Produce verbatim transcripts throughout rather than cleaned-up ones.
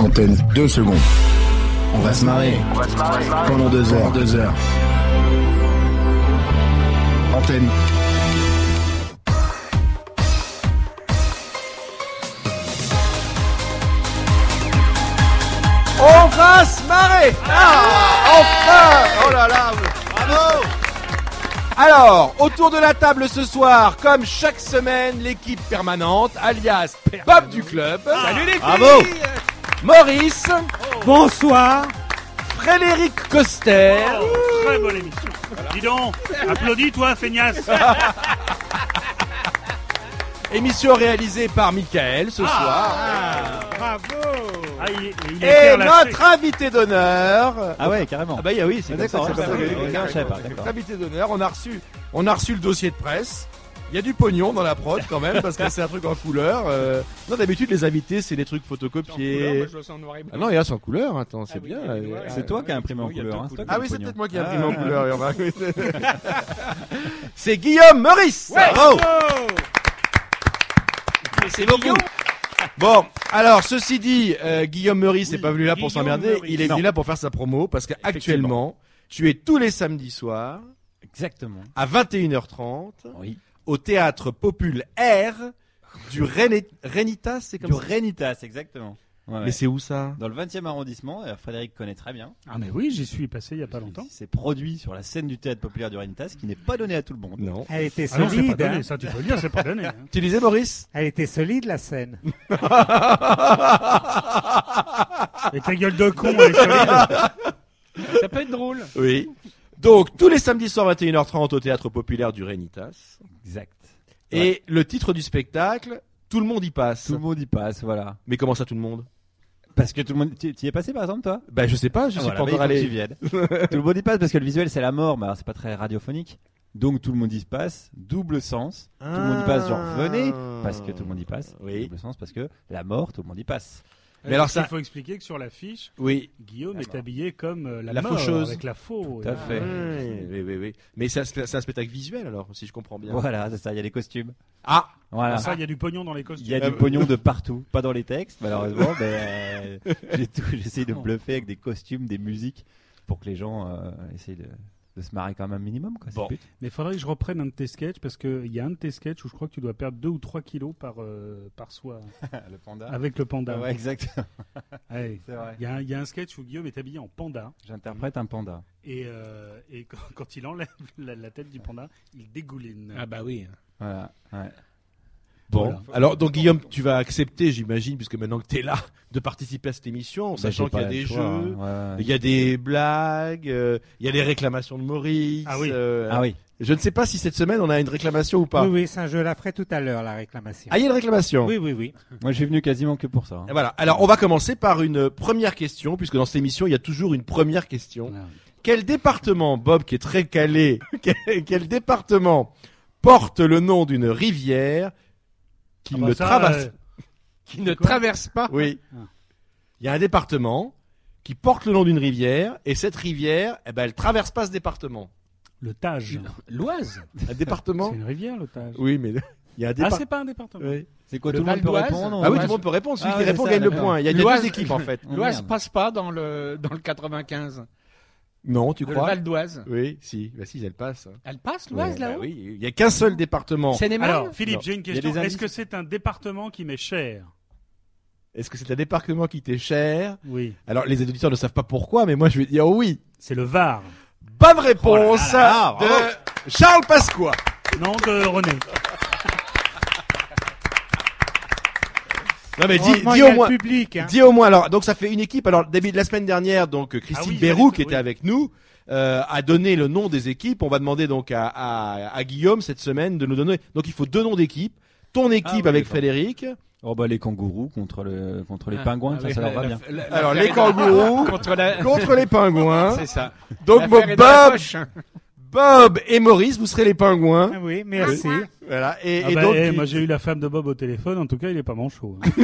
Antenne, deux secondes. On va se marrer. On va se marrer. Pendant deux heures, deux heures. Antenne. On va se marrer. Ah, enfin. Oh là là. Bravo. Alors, autour de la table ce soir, comme chaque semaine, l'équipe permanente, alias Bob du club. Salut les filles. Bravo. Maurice. Oh. Bonsoir. Frédéric Coster. Oh, très bonne émission. Voilà. Dis donc, applaudis toi, feignasse. Émission réalisée par Michael ce ah, soir. Ah, bravo. Ah, il, il Et notre invité d'honneur. Ah ouais, carrément. Ah bah oui, c'est ah, d'accord. ça, c'est ça, notre invité d'honneur. On a reçu, on a reçu le dossier de presse. Il y a du pognon dans la prod quand même parce que c'est un truc en couleur. Euh... Non, d'habitude les invités c'est des trucs photocopiés. Ah non, il y a sans couleur. Attends, c'est ah bien. Oui, oui, c'est toi qui as imprimé en couleur. Hein, ah oui, c'est peut-être moi qui ai imprimé ah, en couleur. C'est Guillaume Meurice. Ouais, bravo. C'est beaucoup. Bon, alors ceci dit, euh, Guillaume Meurice n'est oui, pas venu là Guillaume pour s'emmerder, Meurice. Il est venu là pour faire sa promo parce qu'actuellement, tu es tous les samedis soirs. Exactement. À vingt et une heures trente. Oui. Au théâtre Populaire du René... Renitas, c'est comme du ça. Du Renitas, exactement. Ouais, mais ouais. C'est où ça? Dans le vingtième arrondissement. Alors Frédéric connaît très bien. Ah mais oui, j'y suis passé il y a pas longtemps. C'est produit sur la scène du théâtre populaire du Renitas, qui n'est pas donné à tout le monde. Non. Elle était solide. Ah non, c'est pas donné, hein. Ça tu peux le dire, c'est pas donné. Hein. Tu disais Maurice? Elle était solide la scène. Et ta gueule de con, elle est solide. Ça peut être drôle. Oui. Donc tous les samedis soirs vingt et une heures trente au théâtre populaire du Renitas. Exact. Et ouais. Le titre du spectacle, tout le monde y passe. Tout le monde y passe, voilà. Mais comment ça tout le monde? Parce que tout le monde, tu y es passé par exemple toi? Bah je sais pas, je ah, sais voilà, pas encore allé. Tu viennes. Tout le monde y passe parce que le visuel c'est la mort, mais alors c'est pas très radiophonique. Donc tout le monde y passe, double sens. Ah. Tout le monde y passe, genre venez parce que tout le monde y passe. Oui. Double sens parce que la mort, tout le monde y passe. Mais alors ça, il faut expliquer que sur l'affiche, oui, Guillaume est habillé comme euh, la, la mort, faucheuse avec la faux. Tout à fait. Oui, oui, oui, oui. Mais c'est un, c'est un spectacle visuel alors, si je comprends bien. Voilà, c'est ça. Il y a des costumes. Ah, voilà. Ça, il y a du pognon dans les costumes. Il y a du pognon de partout, pas dans les textes malheureusement, mais euh, j'ai tout, j'essaye de bluffer avec des costumes, des musiques, pour que les gens euh, essayent de. de se marrer quand même un minimum quoi. Bon. Mais il faudrait que je reprenne un de tes sketchs parce qu'il y a un de tes sketchs où je crois que tu dois perdre deux ou trois kilos par, euh, par soir. Le panda. Avec le panda. Ah ouais, exactement. Hey, c'est vrai. Il y, y a un sketch où Guillaume est habillé en panda. J'interprète un panda. Et, euh, et quand, quand il enlève la, la tête du panda, il dégouline. Ah bah oui. Voilà. Ouais. Bon, voilà. Alors donc Guillaume, tu vas accepter, j'imagine, puisque maintenant que tu es là, de participer à cette émission, en bah, sachant qu'il y a des choix, jeux, hein. ouais, il y a des blagues, il euh, y a les réclamations de Maurice. Ah oui. Euh, ah oui. Je ne sais pas si cette semaine on a une réclamation ou pas. Oui, oui, ça je la ferai tout à l'heure, la réclamation. Ah, il y a une réclamation. Oui, oui, oui. Moi, je suis venu quasiment que pour ça. Hein. Et voilà. Alors, on va commencer par une première question, puisque dans cette émission, il y a toujours une première question. Ah, oui. Quel département, Bob, qui est très calé, quel, quel département porte le nom d'une rivière qui ah bah ne ça, traverse, euh... qui ne traverse pas? Oui. Ah. Il y a un département qui porte le nom d'une rivière, et cette rivière, eh ben, elle traverse pas ce département. Le Tage. L'Oise. Un département. C'est une rivière, le Tage. Oui, mais il y a un département. Ah, c'est pas un département. Oui. C'est quoi, le tout le monde peut répondre? Ah oui, tout le monde peut répondre. Celui ah, qui répond gagne le point. Il y a, il y a deux équipes, en fait. L'Oise passe pas dans le, dans le quatre-vingt-quinze. Non, tu crois? Le Val d'Oise. Oui, si. Bah si, elle passe. Elle passe, l'Oise, ouais, là-haut? bah oui. Il y a qu'un seul département. Alors, Philippe, j'ai une question. Est-ce que c'est un département qui m'est cher? Est-ce que c'est un département qui t'est cher? Oui. Alors, les auditeurs ne savent pas pourquoi, mais moi, je vais dire oui. C'est le Var. Bonne réponse oh là là, de Charles Pasqua. Non, de René. Non mais dis, dis au moins, public, hein. dis au moins. Alors donc ça fait une équipe. Alors début de la semaine dernière, donc Christine ah oui, Bérou qui était oui. avec nous euh, a donné le nom des équipes. On va demander donc à, à, à Guillaume cette semaine de nous donner. Donc il faut deux noms d'équipes. Ton équipe ah, oui, avec Frédéric. Oh bah les kangourous contre le contre les ah, pingouins, ah, ça, oui, ça leur va la, bien. La, la, Alors les kangourous contre, la... contre les pingouins. C'est ça. Donc Bob, Bob et Maurice, vous serez les pingouins. Ah oui, merci. Voilà. Et, ah et bah, donc, eh, moi j'ai eu la femme de Bob au téléphone. En tout cas, il est pas manchot. Hein.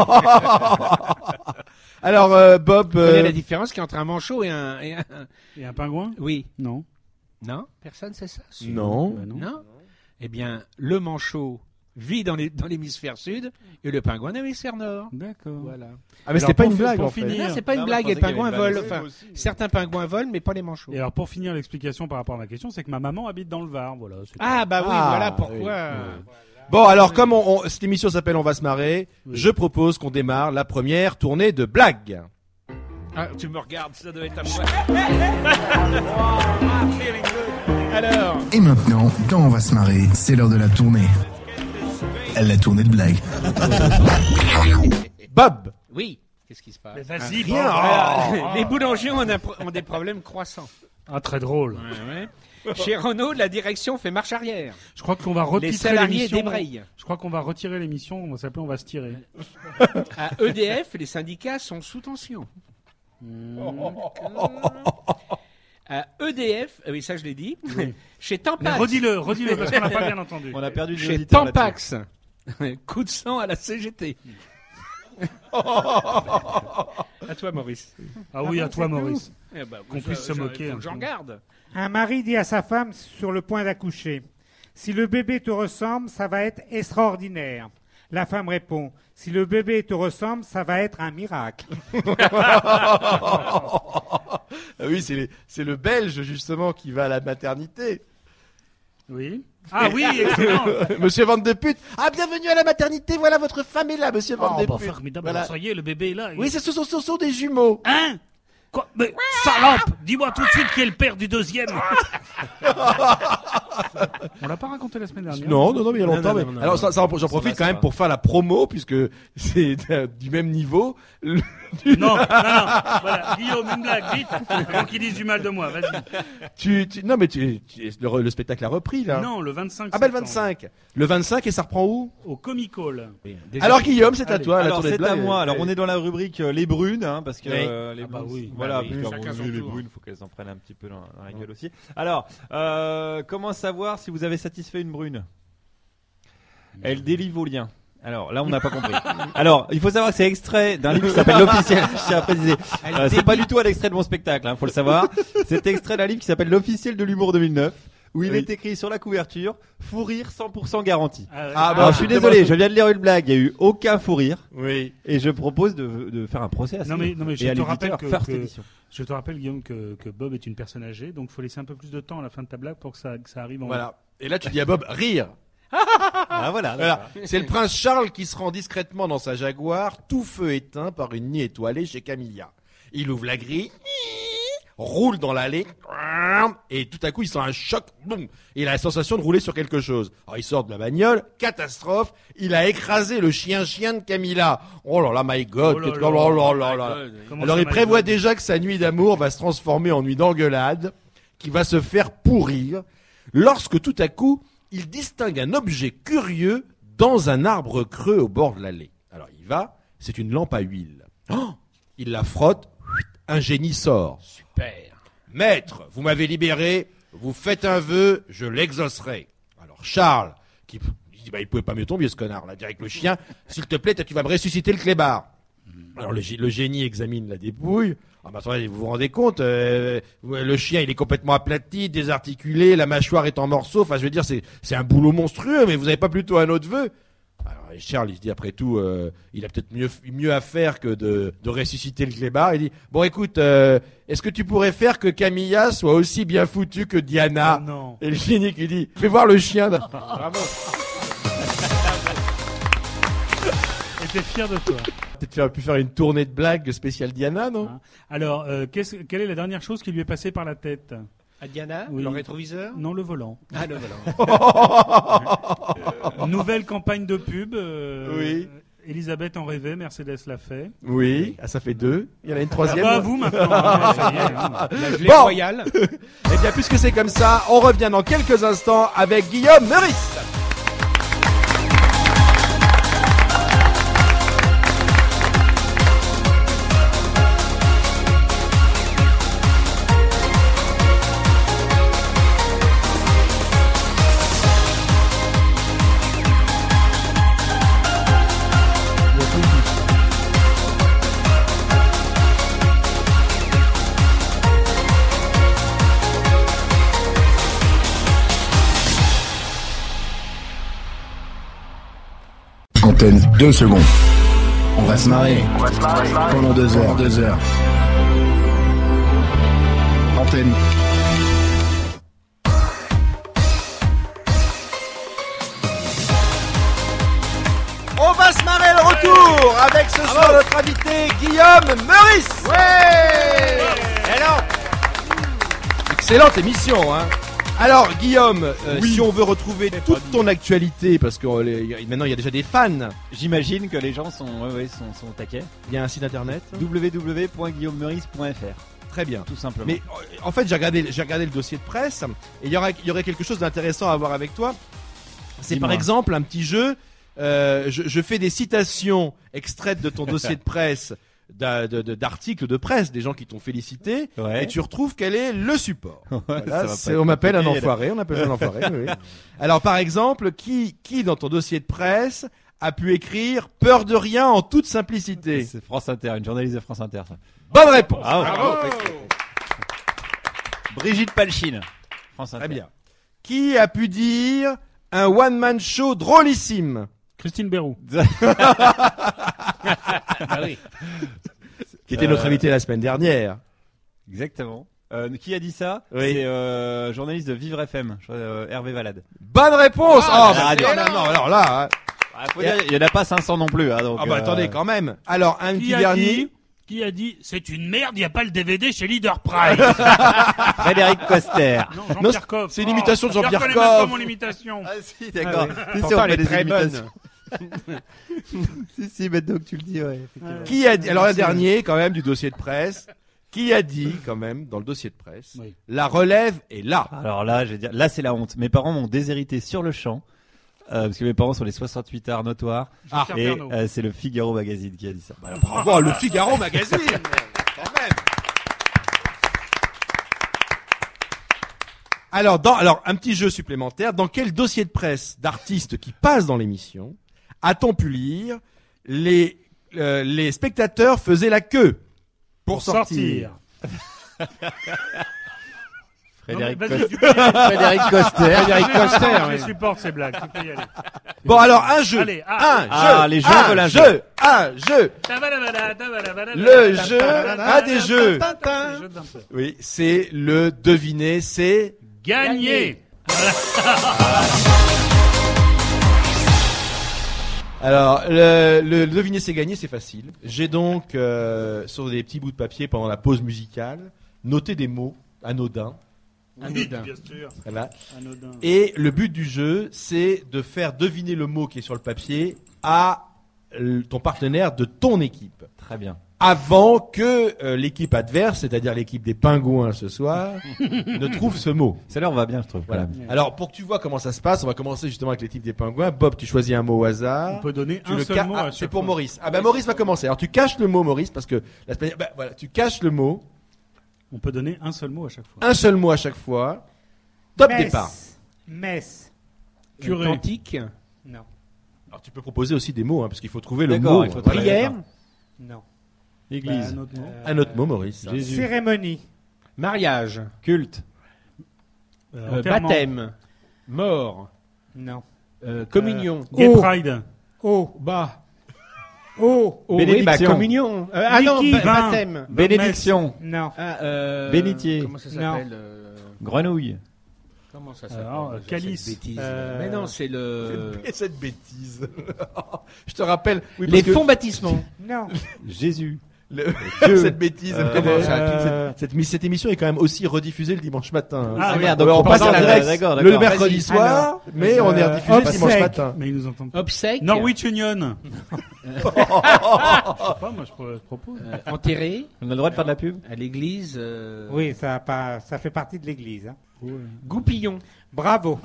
Alors euh, Bob, vous connaissez euh... la différence qu'il y a entre un manchot et un et un, et un pingouin? Oui. Non. Non. Personne sait ça. Non. Bah non. Non. Eh bien, le manchot, vit dans les- dans l'hémisphère sud et le pingouin dans l'hémisphère nord. D'accord. Voilà. Ah mais Alors, c'était pas pour une fi- blague pour en fait. finir- Non, c'est pas une Non, blague, moi, et je le pensais qu'il y pingouin avait une vole. blague. Enfin, certains pingouins volent, mais pas les manchots. Et alors pour finir l'explication par rapport à ma question, c'est que ma maman habite dans le Var, voilà. c'est Ah bah oui, Ah, voilà oui. pourquoi. Bon alors comme on, on- cette émission s'appelle On va se marrer, Oui. je propose qu'on démarre la première tournée de blagues. Ah, tu me regardes, ça doit être à moi. Alors, Et maintenant, dans On va se marrer, c'est l'heure de la tournée. La tournée de blagues. Bob. oui, qu'est-ce qui se passe? Mais vas-y, Rien. bon, Ah. voilà. Les boulangers ont, un pro- ont des problèmes croissants. Ah, très drôle. Ouais, ouais. Chez Renault, la direction fait marche arrière. Je crois qu'on va Les retirer salariés l'émission. débrayent. Je crois qu'on va retirer l'émission. On va s'appeler On va se tirer. À E D F, les syndicats sont sous tension. À E D F, ah oui, ça je l'ai dit. Chez Mais Tampax, redis-le, redis-le parce qu'on n'a pas bien entendu. On a perdu des chez auditeurs là-dessus. Tampax, coup de sang à la C G T. À toi, Maurice. Ah oui, à toi, Maurice. Eh ben, Qu'on ça, puisse se je- moquer faut un que J'en peu. garde. Un mari dit à sa femme sur le point d'accoucher, si le bébé te ressemble, ça va être extraordinaire. La femme répond, si le bébé te ressemble, ça va être un miracle. Ah oui, c'est les- c'est le Belge justement qui va à la maternité. Oui. Ah oui, excellent. Monsieur Van de Pute. Ah bienvenue à la maternité. Voilà votre femme est là, Monsieur Van Oh, de bah, Pute. formidable. Voilà. Alors, ça y est, le bébé est là. Oui, c'est ce sont, ce sont des jumeaux. Hein? Quoi? Mais, salope! Dis-moi tout de suite qui est le père du deuxième. On l'a pas raconté la semaine dernière. Non, non, non, mais il y a longtemps. non, mais- non, non, Alors, non. ça, ça, j'en Ça profite va, quand ça même va. pour faire la promo, puisque c'est euh, du même niveau. Le- Non, non, non. Voilà, Guillaume, une blague, vite. Avant qu'ils disent du mal de moi, vas-y. tu, tu- non, mais tu, tu- le, le spectacle a repris, là. Non, le vingt-cinq Ah, bah, le septembre. vingt-cinq. Le vingt-cinq, et ça reprend où? Au Comic Hall. Alors, Guillaume, c'est à Allez. toi, la Alors tournée de c'est à blagues. moi. Alors on est dans la rubrique euh, les brunes, hein, parce que Oui. euh, les Ah bah brunes, oui. voilà, Bah oui, puisque chacun on- son les tour. brunes, faut qu'elles en prennent un petit peu dans, dans la gueule aussi. Alors, euh, comment savoir si vous avez satisfait une brune? Elle délivre au lien. Alors là, on n'a pas compris. Alors, il faut savoir que c'est extrait d'un livre qui s'appelle L'Officiel. Je tiens à préciser. Euh, c'est pas du tout un extrait de mon spectacle, hein, faut le savoir. C'est extrait d'un livre qui s'appelle L'Officiel de l'humour deux mille neuf, où il Oui. est écrit sur la couverture fou rire cent pour cent garanti. Ah, ouais. Ah, bah, Alors, je suis c'est désolé, dommage. je viens de lire une blague. Il y a eu aucun fou rire, Oui. et je propose de, de faire un procès à ça. Non, mais- non, mais je et à te rappelle l'éditeur que- First que- Edition. Je te rappelle, Guillaume, que, que Bob est une personne âgée, donc il faut laisser un peu plus de temps à la fin de ta blague pour que ça, que ça arrive en Voilà. Et là, tu dis à Bob, rire. Ah voilà. Voilà. C'est le prince Charles qui se rend discrètement dans sa Jaguar, tout feu éteint par une nuit étoilée chez Camilla. Il ouvre la grille, roule dans l'allée, et tout à coup il sent un choc, boum, et il a la sensation de rouler sur quelque chose. Alors il sort de la bagnole, catastrophe, il a écrasé le chien-chien de Camilla. Oh là là, my God, Oh là qu'est-ce- là, oh là là là là. Comment Alors ça, il my prévoit God déjà que sa nuit d'amour va se transformer en nuit d'engueulade, qui va se faire pourrir, lorsque tout à coup, il distingue un objet curieux dans un arbre creux au bord de l'allée. Alors il va, c'est une lampe à huile. Oh, il la frotte, un génie sort. Super. Maître, vous m'avez libéré, vous faites un vœu, je l'exaucerai. Alors Charles, qui il dit, bah, il pouvait pas mieux tomber ce connard, là, direct le chien, s'il te plaît, tu vas me ressusciter le clébard. Alors le, gé- le génie examine la dépouille. Ah bah attendez, vous vous rendez compte, euh, le chien il est complètement aplati, désarticulé, la mâchoire est en morceaux. Enfin je veux dire c'est c'est un boulot monstrueux, mais vous avez pas plutôt un autre vœu? Alors Charles il se dit après tout, euh, il a peut-être mieux mieux à faire que de de ressusciter le clébard. Il dit bon écoute, euh, est-ce que tu pourrais faire que Camilla soit aussi bien foutue que Diana? Ah, non. Et le génie qui dit fais voir le chien. Bravo. Et t'es fier de toi. Peut-être faire- pu faire une tournée de blagues spéciale Diana, non? Hein. Alors, euh, qu'est-ce- quelle est la dernière chose qui lui est passée par la tête? À Diana, Oui. le rétroviseur. Non, le volant. Ah, le volant. Nouvelle campagne de pub. euh, Oui. Elisabeth en rêvait, Mercedes l'a fait. Oui, ah, ça fait deux. Il y en a une Ah troisième. bah, à vous maintenant. hein, ça y est, hein. La gelée Bon. royale. Eh bien, puisque c'est comme ça, on revient dans quelques instants avec Guillaume Meurice. Deux secondes. On va se marrer. On va se marrer. Pendant deux heures. Deux heures. Antenne. On va se marrer le retour avec ce soir notre invité Guillaume Meurice. Ouais. Alors, excellente émission, hein. Alors Guillaume, euh, oui. si on veut retrouver toute ton actualité, parce que euh, maintenant il y a déjà des fans. J'imagine que les gens sont, ouais, ouais, sont, sont au taquet. Il y a un site internet w w w point guillaume meurice point f r. Très bien, tout simplement. Mais en fait, j'ai regardé, j'ai regardé le dossier de presse et il y aurait, il y aurait quelque chose d'intéressant à voir avec toi. C'est Dis-moi. Par exemple un petit jeu. Euh, je, je fais des citations extraites de ton dossier de presse, d'a, de, de, d'articles de presse, des gens qui t'ont félicité, ouais. et tu retrouves quel est le support. Ouais, voilà, c'est, on m'appelle un enfoiré, on appelle un enfoiré. oui. Alors par exemple, qui, qui dans ton dossier de presse a pu écrire « Peur de rien en toute simplicité ». C'est France Inter, une journaliste de France Inter. Ça. Bonne réponse. Ah, ouais. Bravo. Brigitte Palchine, France Inter. Très bien. Qui a pu dire « Un one-man show drôlissime ». Christine Béroux. Ah oui. Qui était euh... notre invité la semaine dernière. Exactement. Euh, qui a dit ça? Oui. C'est euh, journaliste de Vivre F M, euh, Hervé Valade. Bonne réponse. Ah, oh, bah, non, non, non, alors là, hein. Ah, faut dire, il y en a pas cinq cents non plus. Hein, donc, ah bah euh... attendez quand même. Alors un qui petit a dernier. Dit, qui a dit c'est une merde, il y a pas le D V D chez Leader Price. Frédéric Coster. Non, Jean-Pierre Coff. C'est une imitation oh, de Jean-Pierre Coff. Je reconnais même pas mon imitation. Ah si, d'accord. Ah, oui. Si, on fait des très bonnes. si si, maintenant que tu le dis, ouais. ouais. Qui a dit, alors le dernier quand même du dossier de presse, qui a dit quand même dans le dossier de presse, oui. La relève est là. Alors là, je vais dire, là c'est la honte. Mes parents m'ont déshérité sur le champ. Euh, parce que mes parents sont les soixante-huit arts notoires. Ah, et euh, c'est le Figaro Magazine qui a dit ça. Bah, bravo, le Figaro Magazine. Quand même. Alors, dans, alors, un petit jeu supplémentaire. Dans quel dossier de presse d'artistes qui passent dans l'émission a-t-on pu lire les, euh, les spectateurs faisaient la queue pour, pour sortir, sortir. Frédéric, non, Coster. Frédéric Coster. Frédéric Coster. Je supporte ces blagues. Tu peux y aller. Bon alors un jeu. Allez, ah, un ah, jeu. Les jeux un veulent un jeu. jeu. Un jeu. Le jeu. Un des jeux. Oui, c'est le deviner, c'est gagner. Alors, le, le, le deviner c'est gagner, c'est facile. J'ai donc euh, sur des petits bouts de papier pendant la pause musicale noté des mots anodins. Anodin. Bien sûr. Voilà. Anodin. Et le but du jeu, c'est de faire deviner le mot qui est sur le papier à ton partenaire de ton équipe. Très bien. Avant que euh, l'équipe adverse, c'est-à-dire l'équipe des Pingouins ce soir, ne trouve ce mot. C'est là on va bien, je trouve. Voilà. Alors pour que tu vois comment ça se passe, on va commencer justement avec l'équipe des Pingouins. Bob, tu choisis un mot au hasard. On peut donner tu un le seul ca- mot. Ah, à c'est pour fois. Maurice. Ah ben Maurice va commencer. Alors tu caches le mot Maurice parce que la semaine, bah, voilà, tu caches le mot. On peut donner un seul mot à chaque fois. Un seul mot à chaque fois. Top Messe. départ. Messe. Curé. Cantique. Non. Alors tu peux proposer aussi des mots, hein, parce qu'il faut trouver le D'accord, mot. il faut Voilà. Prière. Non. Église. Bah, un autre mot. Euh, Un autre mot, Maurice. Jésus. Cérémonie. Mariage. Culte. Euh, Euh, enterrement. baptême. Mort. Non. Euh, communion. Gay Oh. Pride. Oh. Bah. Oh. Oh, oui, bah, Bénédiction. communion. Euh, ah non, Niki, ba- vin. baptême. Bénédiction. Non. Ah, euh, Bénitier. Comment ça Non. s'appelle euh, Grenouille. Comment ça s'appelle Alors, déjà, cette calice. bêtise Euh, Mais non, c'est le. Et cette bêtise. Je te rappelle. Oui, Les parce que fonds baptisments. Non. Jésus. le- Dieu. cette bêtise. Euh, comment ça, euh, cette, cette, cette émission est quand même aussi rediffusée le dimanche matin. hein. Ah, Ah oui. merde, Ouais, donc on faut passe pas en la- direct D'accord, le d'accord. mercredi Vas-y. soir, Alors, mais on est euh, rediffusé obsèque. dimanche matin. Mais ils nous entendent pas. Obsèque. Norwich Union. Je sais pas, moi je pro- je propose. Euh, enterré On a le droit de faire de la pub. à l'église. euh, Oui, ça, a pas, ça fait partie de l'église. Hein. Goupillon. Bravo.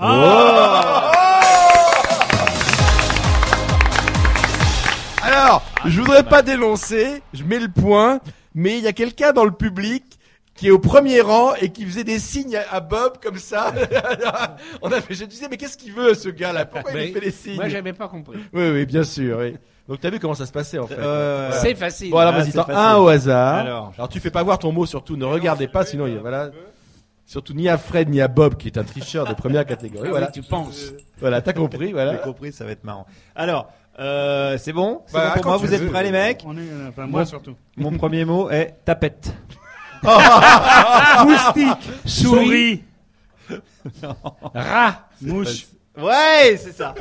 Alors, je voudrais pas dénoncer, je mets le point, mais il y a quelqu'un dans le public qui est au premier rang et qui faisait des signes à, à Bob comme ça. On a fait, je disais, mais qu'est-ce qu'il veut ce gars-là? Pourquoi il Mais lui fait des signes? Moi, j'avais pas compris. Oui, oui, bien sûr, oui. Donc t'as vu comment ça se passait en fait. Euh, Voilà. C'est facile. Bon alors Ah, vas-y, c'est t'en- facile. un au hasard. Alors. Alors tu fais pas voir ton mot surtout, ne regardez pas, sinon il y a, voilà. Surtout ni à Fred ni à Bob qui est un tricheur de première catégorie. Ah oui, Voilà, tu penses. voilà, t'as compris, J'ai voilà. compris, ça va être marrant. Alors, Euh, c'est bon, c'est Bah, bon pour quand moi. tu Vous êtes veux. prêts, les mecs? On est, euh, enfin, moi Bon. surtout. Mon premier mot est tapette. Moustique. Souris. Rat. Mouche. Ouais, c'est ça.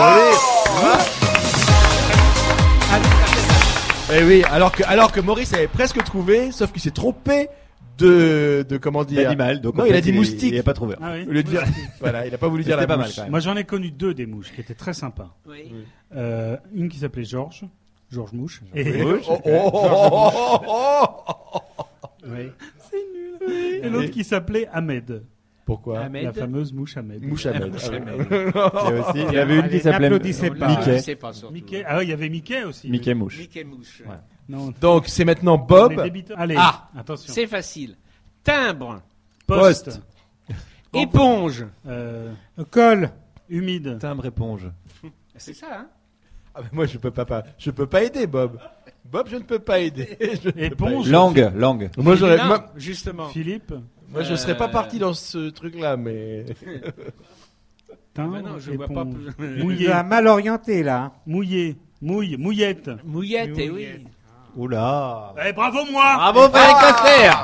Eh oui, alors que, alors que Maurice avait presque trouvé, sauf qu'il s'est trompé de, de comment dire. D'animal. Donc Non, en il fait, a dit moustique. Il a pas trouvé. Ah oui. Au lieu de dire, voilà, il a pas voulu dire la C'était pas mal, mouche. quand même. Moi j'en ai connu deux des mouches qui étaient très sympas. Oui. Euh, une qui s'appelait Georges. Georges Mouche. Et, Oh, oh, oh, oh, oh, oh. oui. Et l'autre qui s'appelait Ahmed. Pourquoi? Ahmed. La fameuse mouche Ahmed. Mouche à Mouche Ah, Ahmed. Il y a aussi, il y avait une qui Allez, s'appelait n'applaudissez pas. Mickey. Je sais pas surtout. Mickey. Ah oui, il y avait Mickey aussi. Mickey Mouche. Mickey Mouche. Ouais. Non. Donc, c'est maintenant on est Bob. débiteurs. Allez. Ah. Attention. C'est facile. Timbre. Poste. Poste. Éponge. Euh, Col. humide. Timbre éponge. C'est ça, hein? Ah, mais moi, je peux pas, pas, je peux pas aider Bob. Bob, je ne peux pas aider. Je ne peux Éponge. pas Langue, langue. aider. Moi, j'aurais, Non, moi, justement. Philippe. moi, je serais pas Euh, parti dans ce truc-là, mais. Timbre. Mais non, je vois pas éponge. plus. Il Mouillé. nous a mal orienté là. hein. Mouillé. Mouille. Mouillette. Mouillette, eh oui. Oula. Eh, bravo moi. Bravo, Frédéric Coster.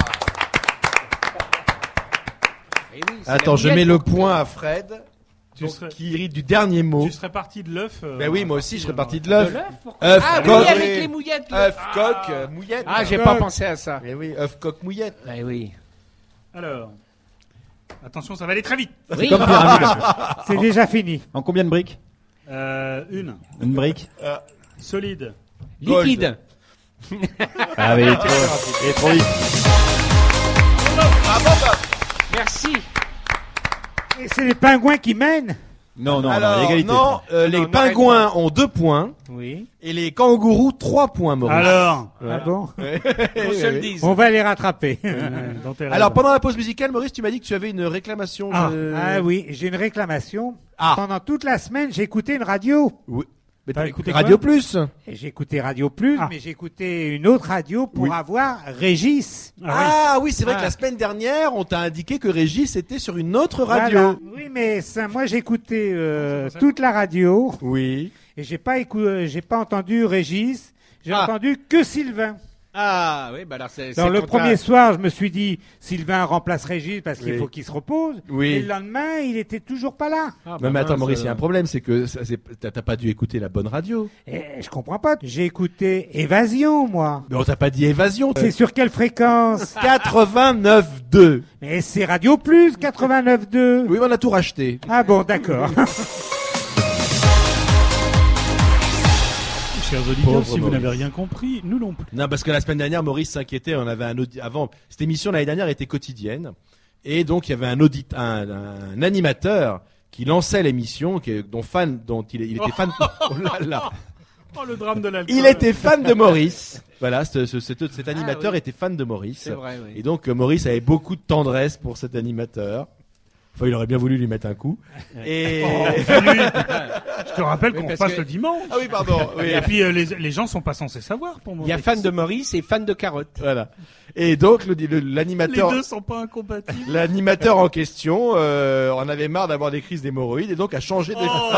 Eh oui, c'est Attends, la je mouillette mets le pour- point à Fred. Tu donc, serais- qui hérite du dernier mot. Tu serais parti de l'œuf. euh, Ben oui, moi aussi, je serais parti de De l'œuf. l'œuf, pourquoi? œuf, Ah coq. oui, avec les mouillettes. là. œuf, coq, euh, mouillette. Ah, j'ai Coq. pas pensé à ça. Eh oui, œuf, coq, mouillette. Eh oui. Alors. Attention, ça va aller très vite. Oui. Comme pyramide. C'est déjà fini. En combien de briques? Euh, une. Une brique. Solide. Liquide. Ah oui, il est trop, il est trop vite. Merci. Et c'est les pingouins qui mènent. Non, non, Alors, non, l'égalité. non, euh, Non, les non, pingouins ont deux points Oui. et les kangourous trois points, Maurice. Alors. Ah bon. Qu'on se le dise. On va les rattraper. euh, dans tes Alors rêves. pendant la pause musicale, Maurice, tu m'as dit que tu avais une réclamation. Ah. de- Ah oui, j'ai une réclamation. Ah. Pendant toute la semaine, j'ai écouté une radio. Oui. Mais T'as t'as écouté écouté Radio quoi Plus. Et j'ai écouté Radio Plus, Ah. mais j'ai écouté une autre radio pour Oui. avoir Régis. Ah oui. Ah oui, c'est vrai Ah. que la semaine dernière, on t'a indiqué que Régis était sur une autre Voilà. radio. Oui, mais ça, moi j'ai écouté euh, toute la radio Oui. et j'ai pas écou- euh, j'ai pas entendu Régis. J'ai Ah. entendu que Sylvain. Ah, oui, bah alors c'est. Dans c'est le contraire. premier soir, je me suis dit Sylvain remplace Régis parce qu'il Oui. faut qu'il se repose. Oui. Et le lendemain, il était toujours pas là. Ah, Non, bah mais attends, mince, Maurice, il y a euh, un problème, c'est que ça, c'est- t'as t'as pas dû écouter la bonne radio. Et je comprends pas. J'ai écouté Évasion, moi. Mais on t'a pas dit Évasion. C'est sur quelle fréquence? quatre-vingt-neuf deux. Mais c'est Radio Plus, quatre-vingt-neuf virgule deux. Oui, mais on a tout racheté. Ah bon, d'accord. Chers auditeurs, Pauvre si vous Maurice. n'avez rien compris, nous non plus. Non, parce que la semaine dernière, Maurice s'inquiétait. On avait un audi- avant cette émission l'année dernière était quotidienne, et donc il y avait un audit, un, un animateur qui lançait l'émission, qui est- dont fan, dont il, il était fan. Oh là là. Oh, le drame de l'alcool. Il était fan de Maurice. Voilà, ce- ce- cet, cet animateur oui. était fan de Maurice. C'est vrai, oui. Et donc euh, Maurice avait beaucoup de tendresse pour cet animateur. Enfin, il aurait bien voulu lui mettre un coup. Et Je te rappelle Oui, qu'on parce passe que- le dimanche. ah oui, pardon. Oui. Et puis euh, les, les gens sont pas censés savoir pour moi. Il y a fan de Maurice et fan de carottes. Voilà. Et donc le- le- Les l'animateur. deux sont pas incompatibles. L'animateur en question euh, en avait marre d'avoir des crises d'hémorroïdes et donc a changé de, Oh,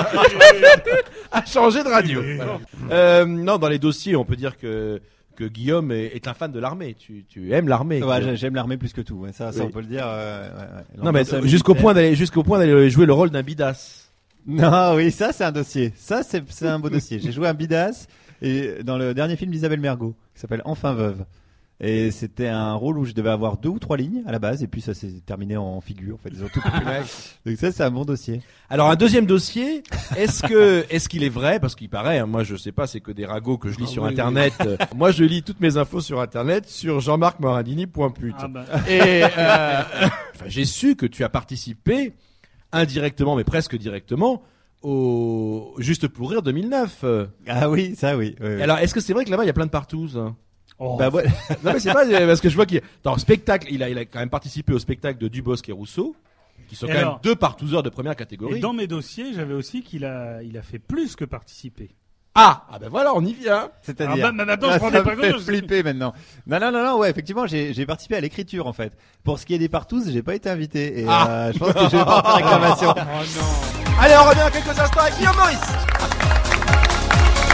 a changé de radio. Voilà. Euh, non, dans les dossiers, on peut dire que que Guillaume est, est un fan de l'armée. Tu, tu aimes l'armée. Ouais, Guillaume. j'ai- j'aime l'armée plus que tout. Ouais, ça, ça, Oui. on peut le dire. euh, ouais, ouais. Non, mais L'ambiance jusqu'au militaire. point d'aller jusqu'au point d'aller jouer le rôle d'un bidas. Non, oui, ça c'est un dossier. Ça c'est c'est un beau dossier. J'ai joué un bidas et dans le dernier film d'Isabelle Mergo qui s'appelle Enfin veuve. Et c'était un rôle où je devais avoir deux ou trois lignes à la base et puis ça s'est terminé en figure. En fait, ils ont tout coupé. Donc ça c'est un bon dossier. Alors un deuxième dossier, est-ce que est-ce qu'il est vrai parce qu'il paraît, hein, moi je sais pas, c'est que des ragots que je lis Ah sur oui, internet. Euh, moi je lis toutes mes infos sur internet sur jean-marc morandini point pute. Ah bah. Et euh, enfin, j'ai su que tu as participé indirectement, mais presque directement, au Juste pour rire deux mille neuf. Euh, Ah oui, ça oui. oui, oui. Alors, est-ce que c'est vrai que là-bas il y a plein de partouzes? Oh, Bah, ouais. Non, mais c'est pas parce que je vois qu'il y a... dans le spectacle, il a, il a quand même participé au spectacle de Dubosc et Rousseau, qui sont Et quand même alors deux partouzeurs de première Et catégorie. dans mes dossiers, j'avais aussi qu'il a, il a fait plus que participer. Ah, ah ben voilà, on y vient. C'est-à-dire. Ah bah, mais maintenant, je Là, prends des ça me pas fait compte, je- flipper maintenant. Non, non, non, non, ouais, effectivement, j'ai, j'ai participé à l'écriture, en fait. Pour ce qui est des partouzes, j'ai pas été invité. Et, Ah. euh, je pense que je vais porter réclamation. Oh non. Allez, on revient dans quelques instants avec Guillaume Maurice.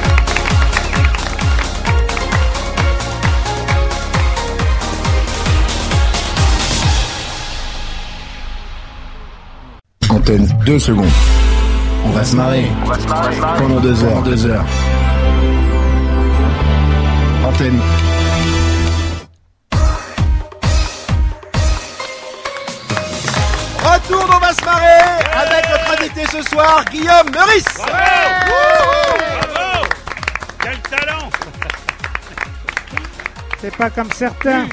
Antenne, deux secondes. On va se marrer. On va se marrer. Pendant deux heures, deux heures. Antenne. Retour On va se marrer avec notre invité ce soir, Guillaume Meurice. Bravo, bravo. Quel talent. C'est pas comme certains.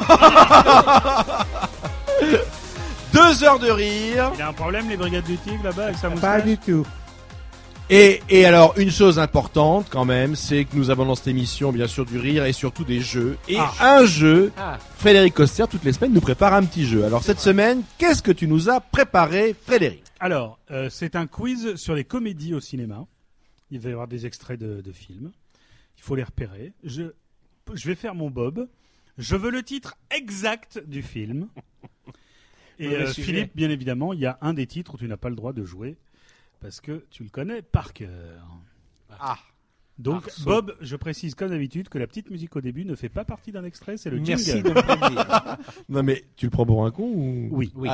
Deux heures de rire. Il a un problème, les brigades du Tigre, là-bas, avec sa moustache? Pas du tout. Et, et alors, une chose importante quand même, c'est que nous avons dans cette émission, bien sûr, du rire et surtout des jeux. Et Ah. un jeu, Ah. Frédéric Coster, toutes les semaines, nous prépare un petit jeu. Alors, cette semaine, qu'est-ce que tu nous as préparé, Frédéric? Alors, euh, c'est un quiz sur les comédies au cinéma. Il va y avoir des extraits de, de films. Il faut les repérer. Je, je vais faire mon Bob. Je veux le titre exact du film. Et Mauvais euh, sujet. Philippe, bien évidemment, il y a un des titres où tu n'as pas le droit de jouer parce que tu le connais par cœur. Ah. Donc, Arceau. Bob, je précise comme d'habitude que la petite musique au début ne fait pas partie d'un extrait, c'est le Merci jingle. de me prévenir. Non mais, tu le prends pour un con ou? Oui. Oui. Ah.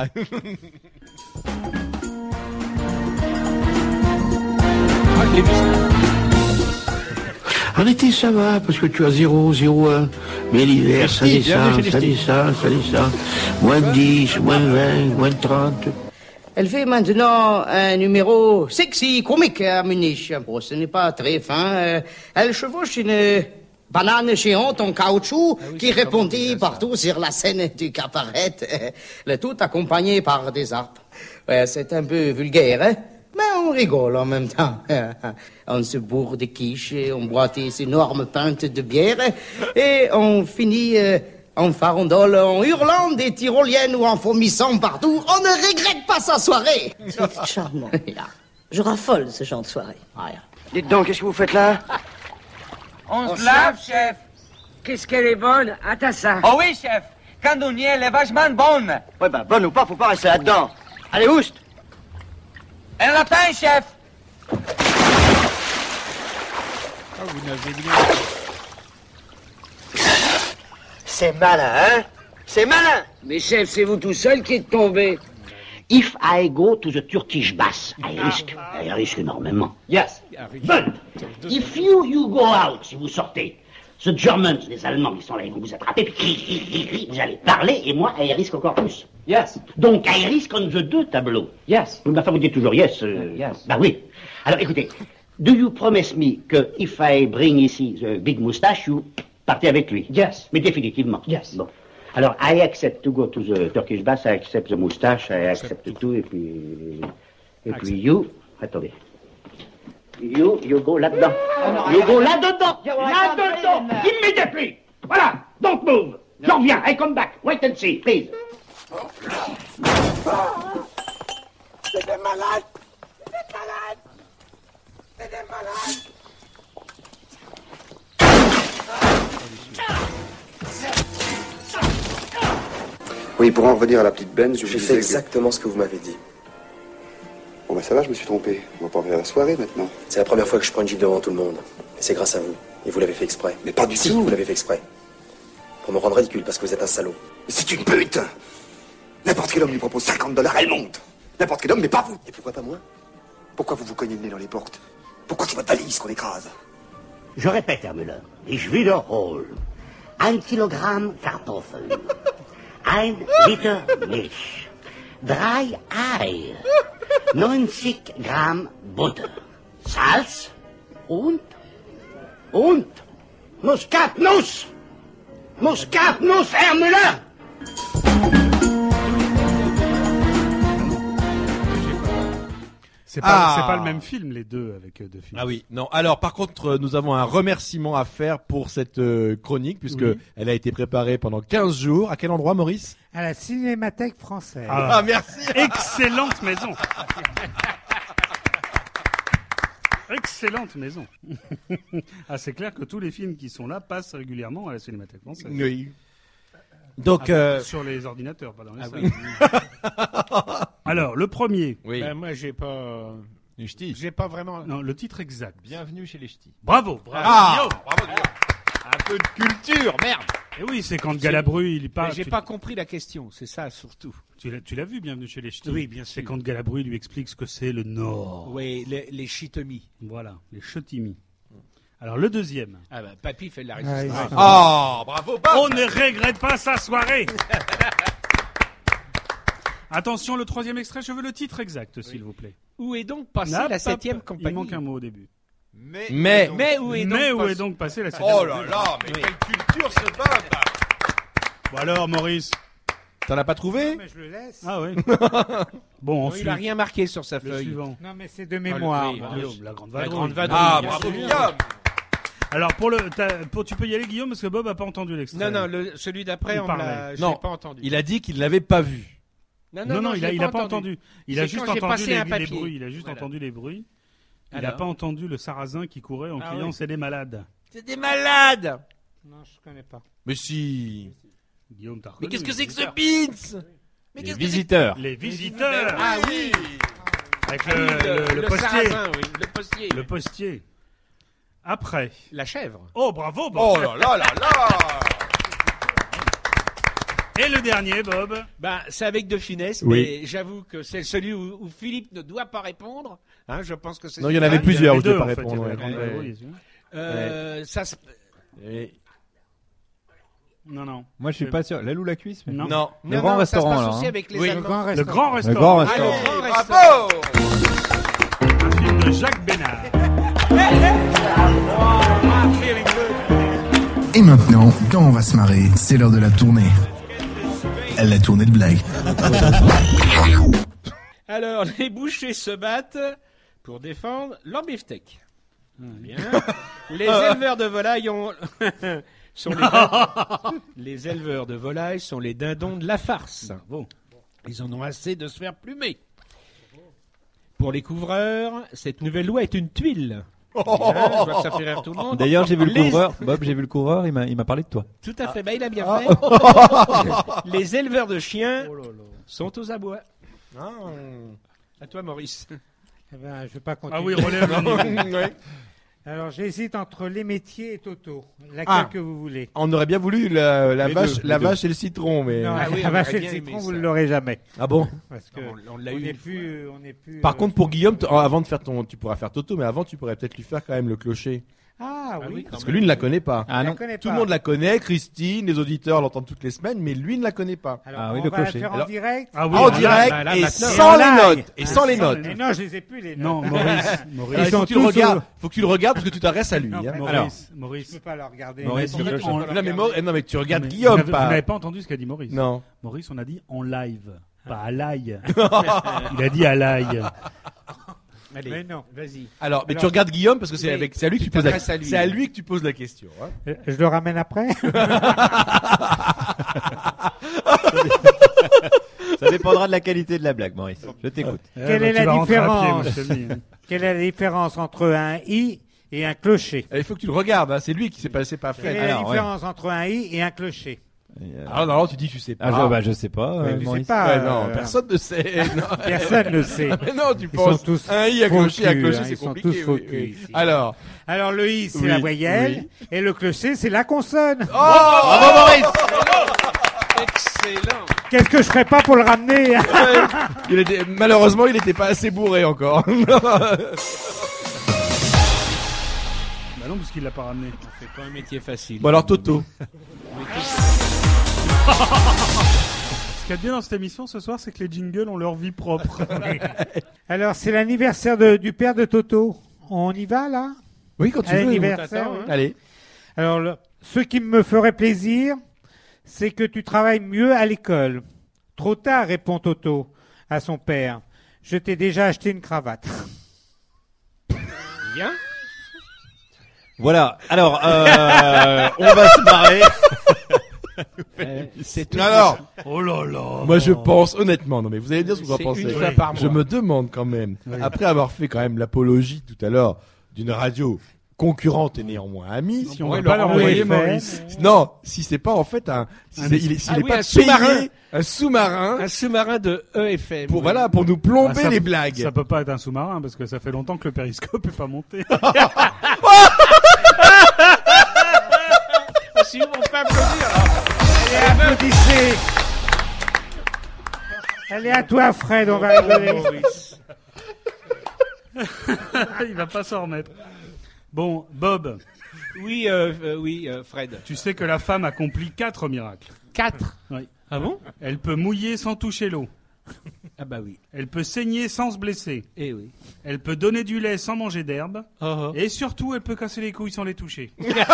Ah, je l'ai vu, ça. En été, ça va, parce que tu as zéro, zéro, un. Mais l'hiver, ça Ch'ti, bienvenue descend, chez les ça ch'tis. descend, ça descend. Moins de dix, moins de vingt, moins de trente. Elle fait maintenant un numéro sexy, comique à Munich. Bon, ce n'est pas très fin. euh, Elle chevauche une banane géante en caoutchouc qui répondit partout sur la scène du cabaret. euh, Le tout accompagné par des harpes. Ouais, c'est un peu vulgaire, hein? Mais on rigole en même temps. On se bourre de quiche, et on boit des énormes pintes de bière et on finit euh, en farandole, en hurlant des tyroliennes ou en vomissant partout. On ne regrette pas sa soirée. C'est charmant. Je raffole de ce genre de soirée. Dites donc, qu'est-ce que vous faites là? On se lave, chef. Qu'est-ce qu'elle est bonne, Atassa. Oh oui, chef. Candounier, elle est vachement bonne. Ouais, bah, bonne ou pas, faut pas rester là-dedans. Allez, oust! Un lapin, chef. Ah, vous n'avez dit C'est malin, hein? C'est malin! Mais chef, c'est vous tout seul qui êtes tombé. If I go to the Turkish bath, I risk. I risk énormément. Yes. But, if you, you go out, si vous sortez, the Germans, les Allemands qui sont là, ils vont vous attraper, puis cri, cri, cri, cri, vous allez parler, et moi, I risk encore plus. Yes. Donc, I risk on the deux tableaux. Yes. Bah, enfin, vous dites toujours yes. euh, yes. Bah oui. Alors, écoutez, do you promise me que if I bring ici the big moustache, you partez avec lui? Yes. Mais définitivement. Yes. Bon. Alors, I accept to go to the Turkish bath, I accept the moustache, I accept tout, et puis... Et puis you... Attendez. You, you go là-dedans. You go là-dedans. Là-dedans. Immediately. Voilà. Don't move. Je reviens. I come back. Wait and see, please. C'est des malades. C'est des malades. C'est des malades. Oui, pour en revenir à la petite Ben, je, Je fais exactement ce que vous m'avez dit. Bon bah ça va, je me suis trompé. On va pas revenir à la soirée maintenant. C'est la première fois que je prends une gifle devant tout le monde. Et c'est grâce à vous. Et vous l'avez fait exprès. Mais pas du Si, tout. vous l'avez fait exprès. Pour me rendre ridicule parce que vous êtes un salaud. C'est une pute. N'importe quel homme lui propose cinquante dollars, elle monte. N'importe quel homme, mais pas vous. Et pourquoi pas moi? Pourquoi vous vous cognez le nez dans les portes? Pourquoi c'est votre valise qu'on écrase? Je répète, Herr Müller. Ich wiederhole. Un kilogramme Kartoffeln. Ein Liter Milch. Drei Eier. neunzig Gramm Butter. Salz. Und? Und? Muskatnuss. Muskatnuss, Herr Müller. C'est pas, Ah. c'est pas le même film, les deux, avec euh, deux films. Ah oui, non. Alors, par contre, euh, nous avons un remerciement à faire pour cette euh, chronique, puisque Oui. elle a été préparée pendant quinze jours. À quel endroit, Maurice? À la Cinémathèque française. Ah. Ah, merci. Excellente maison. Excellente maison. Ah, c'est clair que tous les films qui sont là passent régulièrement à la Cinémathèque française. Oui. Donc, Ah, euh... sur les ordinateurs, pas dans les Ah salles. oui. Alors, le premier. Oui. Ben, moi, j'ai pas. Les ch'tis. J'ai pas vraiment. Non, le titre exact. Bienvenue chez les ch'tis. Bravo, bravo. Ah, Guillaume. bravo, Guillaume. Un peu de culture, merde. Et oui, c'est quand Galabru, il parle. Mais j'ai tu- pas compris la question, c'est ça surtout. Tu l'as, tu l'as vu, Bienvenue chez les Ch'tis. Oui, bien sûr. C'est quand Galabru lui explique ce que c'est le Nord. Oui, les, les chitomis. Voilà, les ch'timis. Alors le deuxième. Ah bah, papy fait de la Ah, résistance. ils sont- Ah, bravo, Bob. On ne regrette pas sa soirée. Attention, le troisième extrait, je veux le titre exact, s'il vous plaît. Où est donc passée Nap, la septième hop, compagnie? Il manque un mot au début. Mais. Mais. Mais où est donc, Mais où passée- est donc passée la septième Oh compagnie? là là, mais quelle culture ce Bob. Bon alors, Maurice. T'en as pas trouvé? Non, mais je le laisse. Ah oui. Bon, Non, ensuite. il a rien marqué sur sa Le feuille. suivant. Non, mais c'est de mémoire. oui, moi. oui. La grande La vadrouille. grande vadrouille. Ah, bien bravo, sûr. Guillaume. Alors pour le, t'as- pour, tu peux y aller, Guillaume, parce que Bob a pas entendu l'extrait. Non, non, le, celui d'après, Il on parlait. l'a, je Non, l'ai pas entendu. Il a dit qu'il l'avait pas vu. Non, non, il je a, l'ai il a pas entendu. Il a C'est juste quand j'ai entendu passé les, un les papier. bruits. Il a juste Voilà. entendu les bruits. Il Alors a pas entendu le sarrasin qui courait en Ah criant oui. c'est des malades. C'est des malades. Non, je connais pas. Mais si. Guillaume, t'as Mais reconnu, qu'est-ce que les c'est que ce visiteurs. Beans? Mais Les qu'est-ce que c'est? visiteurs. Les visiteurs. Ah oui. Avec Ah le, oui, le- le postier. sarrasin, oui, le postier. Le postier. Après. La chèvre. Oh, bravo, Bob. Oh là là là là. Et le dernier, Bob. Bah, c'est avec De Funès, Oui. mais j'avoue que c'est celui où, où Philippe ne doit pas répondre. Hein, je pense que c'est. Non, il y en avait celui-là. plusieurs où Il y je en devais avait pas deux, en fait. répondre. Il y avait la grande ouais. vadrouille, celui-là. Euh, ça se- Et- Non, non. Moi, je suis pas sûr. L'aile ou la cuisse? mais- Non. Non. Le Non, grand non, restaurant, ça se passe là, aussi hein. avec les Oui. Le Allemands. grand Le restaurant. grand Le restaurant. grand Ah, restaurant. le grand Bravo. restaurant. Un film de Jacques Bénard. Et maintenant, quand on va se marrer, c'est l'heure de la tournée. La tournée de blagues. Alors, les bouchers se battent pour défendre leur beefsteak. Bien. Les éleveurs de volailles ont... sont les, din- les éleveurs de volailles sont les dindons de la farce. Bon. Ils en ont assez de se faire plumer. Pour les couvreurs, cette nouvelle loi est une tuile. Bien, je vois que ça fait rire tout le monde. D'ailleurs, j'ai vu le Les- couvreur. Bob, j'ai vu le couvreur. Il m'a, il m'a parlé de toi. Tout à fait, bah, il a bien fait. Les éleveurs de chiens sont aux abois. Ah. À toi, Maurice. Eh ben, je vais pas continuer. Ah oui, relève le niveau. Ouais. Alors, j'hésite entre l'émétier et Toto. Laquelle Ah. que vous voulez. On aurait bien voulu la, la Les vache, deux, la les deux. vache et le citron, mais. Non, Ah oui, la on vache aurait et le bien citron, aimé vous ça. ne l'aurez jamais. Ah bon? Parce que On, on l'a on eu n'est une fois. plus, on n'est plus. Par euh, contre, pour Guillaume, t- avant de faire ton, tu pourras faire Toto, mais avant, tu pourrais peut-être lui faire quand même le clocher. Ah oui. Parce que lui ne la connaît pas. Ah Je la non. connais Tout pas. le monde la connaît, Christine, les auditeurs l'entendent toutes les semaines, mais lui ne la connaît pas. Alors, Ah oui, on le va la clocher. faire en Alors- direct. Ah oui, en là, direct là, là, et maintenant. sans Et les en notes. live. Et sans les Sans notes. les Et non, je les ai plus les notes. Non, Maurice. Maurice. Alors, il sont faut que tu le tous regardes. au- Faut que tu le regardes parce que tu t'adresses à lui. Non, hein. mais- Maurice. Alors. Je Maurice. peux pas le regarder. Maurice, On a dit le qu'on clocher. peut le Non mais, Mo- regarder. non mais tu regardes Mais Guillaume, vous n'avez- Vous pas. n'avez pas entendu ce qu'a dit Maurice. Non. Maurice, on a dit en live, pas à l'ail. Il a dit à l'ail. Allez, Mais non. vas-y. Alors, mais Alors- tu regardes Guillaume parce que c'est Oui, avec, c'est à lui que tu tu poses la, t'adresses à lui. c'est à lui que tu poses la question. Hein. Euh, Je le ramène après. Ça dépendra de la qualité de la blague, Maurice. Je t'écoute. Quelle Eh est ben, la tu vas rentrer à pied, différence moi, je te le dis, hein. Quelle est la différence entre un i et un clocher? Il faut que tu le regardes. Hein. C'est lui qui s'est passé pas Quelle Fred. est la Alors, ouais. différence entre un i et un clocher? Alors non, tu dis que tu sais pas. Ah, je, bah, je sais pas, Ouais, euh, je sais Maurice. pas. Ouais, euh, non, personne ne sait. Non. Personne ne sait. Mais non, tu Ils penses sont tous un i à faux clocher, à cul, clocher, hein, c'est ils sont compliqué. tous faux oui, cul oui. ici. Alors, Alors le i c'est Oui, la voyelle oui. et le clocher c'est la consonne. oh, bravo Maurice. Excellent. Qu'est-ce que je ferais pas pour le ramener hein? Il était, malheureusement, il n'était pas assez bourré encore. Bah non, parce qu'il l'a pas ramené. On fait pas un métier facile. Bon alors Toto. Ce qu'il y a de bien dans cette émission ce soir, c'est que les jingles ont leur vie propre. Alors c'est l'anniversaire de- du père de Toto. On y va là? Oui, quand tu À veux. l'anniversaire. t'attends, oui. hein. Allez. Alors le- ce qui me ferait plaisir, c'est que tu travailles mieux à l'école. Trop tard, répond Toto à son père. Je t'ai déjà acheté une cravate. Bien. Voilà. Alors, euh, on va se marrer. Euh, c'est tout. Alors, Oh là là. moi je pense honnêtement, non mais vous allez dire ce que vous en C'est pensez. une fois par mois. Je me demande quand même, après avoir fait quand même l'apologie tout à l'heure d'une radio concurrente et néanmoins amie, Si on pourrait va pas leur leur envoyer envoyer Maurice. non, si c'est pas en fait un, si Un c'est- es- il est, s'il Ah est oui, pas un sous-marin. payé, un sous-marin, Un sous-marin de E F M. pour oui. voilà, pour nous plomber Ah, ça- les blagues. Ça peut pas être un sous-marin parce que ça fait longtemps que le périscope est pas monté. Si vous m'en faites applaudir. alors. Applaudissez. Elle est à toi, Fred, on va rigoler. Il va pas s'en remettre. Bon, Bob. Oui, euh, euh, oui, euh, Fred. Tu sais que la femme accomplit quatre miracles. Quatre. Oui. Ah bon? Elle peut mouiller sans toucher l'eau. Ah bah oui. Elle peut saigner sans se blesser. Eh oui. Elle peut donner du lait sans manger d'herbe. Uh-huh. Et surtout, elle peut casser les couilles sans les toucher.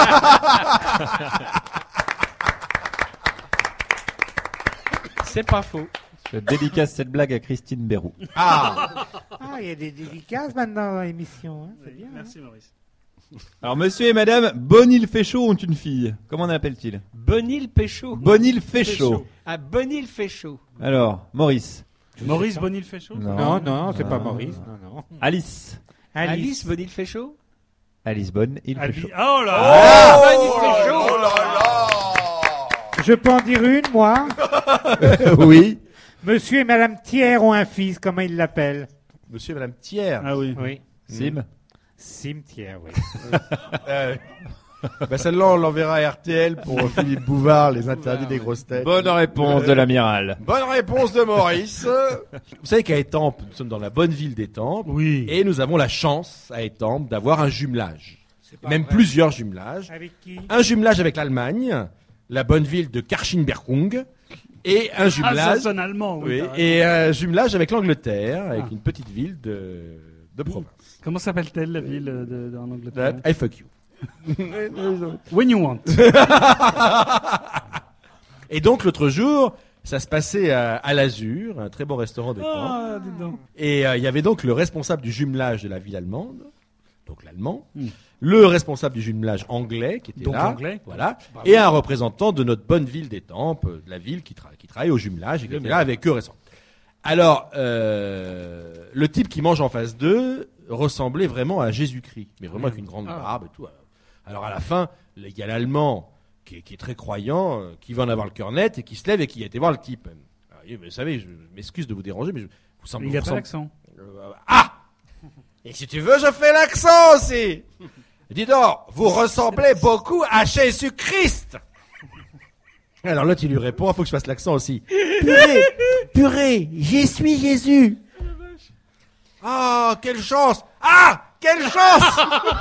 C'est pas faux. Je dédicace cette blague à Christine Béroux. Ah, Ah, il y a des dédicaces maintenant dans l'émission. Hein. C'est bien. Merci Maurice. Alors, monsieur et madame Bonil Féchaud ont une fille. Comment l'appelle-t-il? Bonil Péchaud. Bonil Féchaud. Ah, Bonil Féchaud. Alors, Maurice. Maurice Bonil Féchaud? Non, non, c'est pas Maurice. Non, non. Alice. Alice. Alice Bonil Féchaud. Alice Bonne, il Ali- Féchaud. Oh là Ah, là Bonil Féchaud. Oh là là. Je peux en dire une, moi. oui. Monsieur et Madame Thiers ont un fils, comment ils l'appellent? Monsieur et Madame Thiers. Ah oui. Oui. Sim. Cimetière, oui. Euh, bah celle-là, on l'enverra à R T L pour Philippe Bouvard, les interdits des grosses têtes. Bonne réponse de l'amiral. Bonne réponse de Maurice. Vous savez qu'à Étampes, nous sommes dans la bonne ville d'Étampes. Oui. Et nous avons la chance, à Étampes, d'avoir un jumelage. pas Même vrai. plusieurs jumelages. Avec qui? Un jumelage avec l'Allemagne, la bonne ville de Karchinberkung. Et un Ah, jumelage. ça sonne allemand, oui. Oui, t'as raison. et un jumelage avec l'Angleterre, avec Ah. une petite ville de, de province. Comment s'appelle-t-elle la ville de, de, en Angleterre? I fuck you. When you want. Et donc l'autre jour, ça se passait à, à l'Azur, un très bon restaurant d'Étampes. Ah, dis donc. Et euh, il y avait donc le responsable du jumelage de la ville allemande, donc l'allemand, Hmm. le responsable du jumelage anglais qui était Donc là, anglais. voilà, Bravo. et un représentant de notre bonne ville d'Étampes, euh, de la ville qui, tra- qui travaille au jumelage et qui était là avec eux récemment. Alors, euh, le type qui mange en face d'eux ressemblait vraiment à Jésus-Christ, mais vraiment avec une grande Ah. barbe et tout. Alors à la fin, il y a l'Allemand qui est, qui est très croyant, euh, qui va en avoir le cœur net et qui se lève et qui a été voir le type. Alors, il dit, vous savez, je m'excuse de vous déranger, mais je, vous semblez... Il n'y a vous pas ressemble- l'accent. Euh, ah! Et si tu veux, je fais l'accent aussi. Dis donc, vous ressemblez beaucoup à Jésus-Christ. Alors l'autre, il lui répond, il faut que je fasse l'accent aussi. Purée, purée, j'y suis Jésus. Ah, quelle chance. Ah, quelle chance.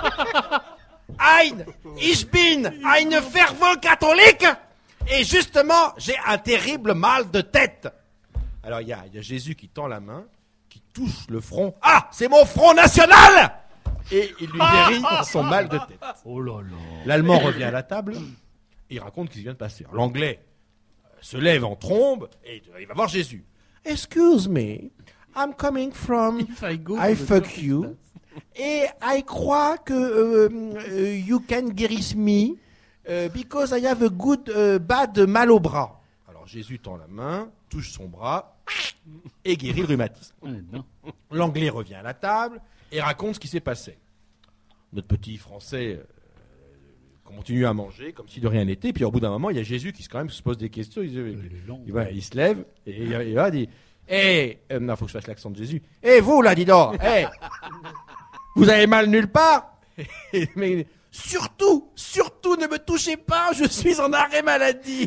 Ein, ich bin ein fervent catholique. Et justement, j'ai un terrible mal de tête. Alors il y a, il y a Jésus qui tend la main, qui touche le front. Ah, c'est mon front national. Et il lui guérit son mal de tête. Oh là là. L'Allemand revient à la table, et il raconte ce qui vient de passer. Alors, l'Anglais euh, se lève en trombe, et euh, il va voir Jésus. Excuse me, I'm coming from If I go I to the fuck doctor. you, et I crois que euh, euh, you can guéris me, euh, because I have a good, euh, bad mal au bras. Alors, Jésus tend la main, touche son bras, et guérit le rhumatisme. On est dedans. L'Anglais revient à la table et raconte ce qui s'est passé. Notre petit Français euh, continue à manger comme si de rien n'était. Puis au bout d'un moment, il y a Jésus qui se, quand même, se pose des questions. Il, il, il, va- il se lève et il, il va dire Eh, euh, non, faut que je fasse l'accent de Jésus. Eh, vous là, dis donc, eh, vous avez mal nulle part. Mais surtout, surtout, ne me touchez pas, je suis en arrêt maladie.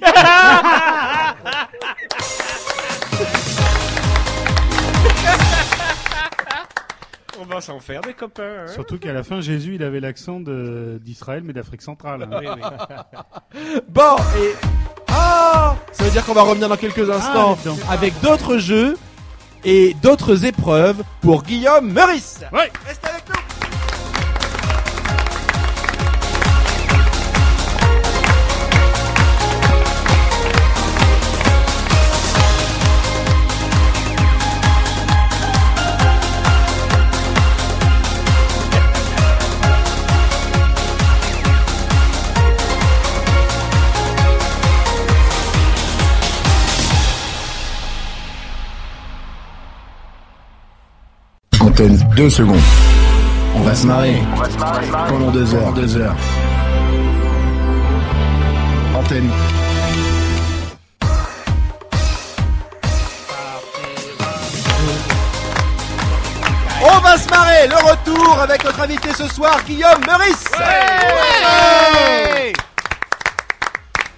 On va s'en faire des copains. Hein. Surtout qu'à la fin, Jésus, il avait l'accent de- d'Israël, mais d'Afrique centrale. hein. Oui, oui. Bon, et... Ah, ça veut dire qu'on va revenir dans quelques instants Ah, dis donc. avec d'autres jeux et d'autres épreuves pour Guillaume Meurice. Ouais. Restez avec nous. Antenne, deux secondes. On va se marrer. Pendant deux heures, deux heures. Antenne. On va se marrer. Le retour avec notre invité ce soir, Guillaume Meurice. Ouais.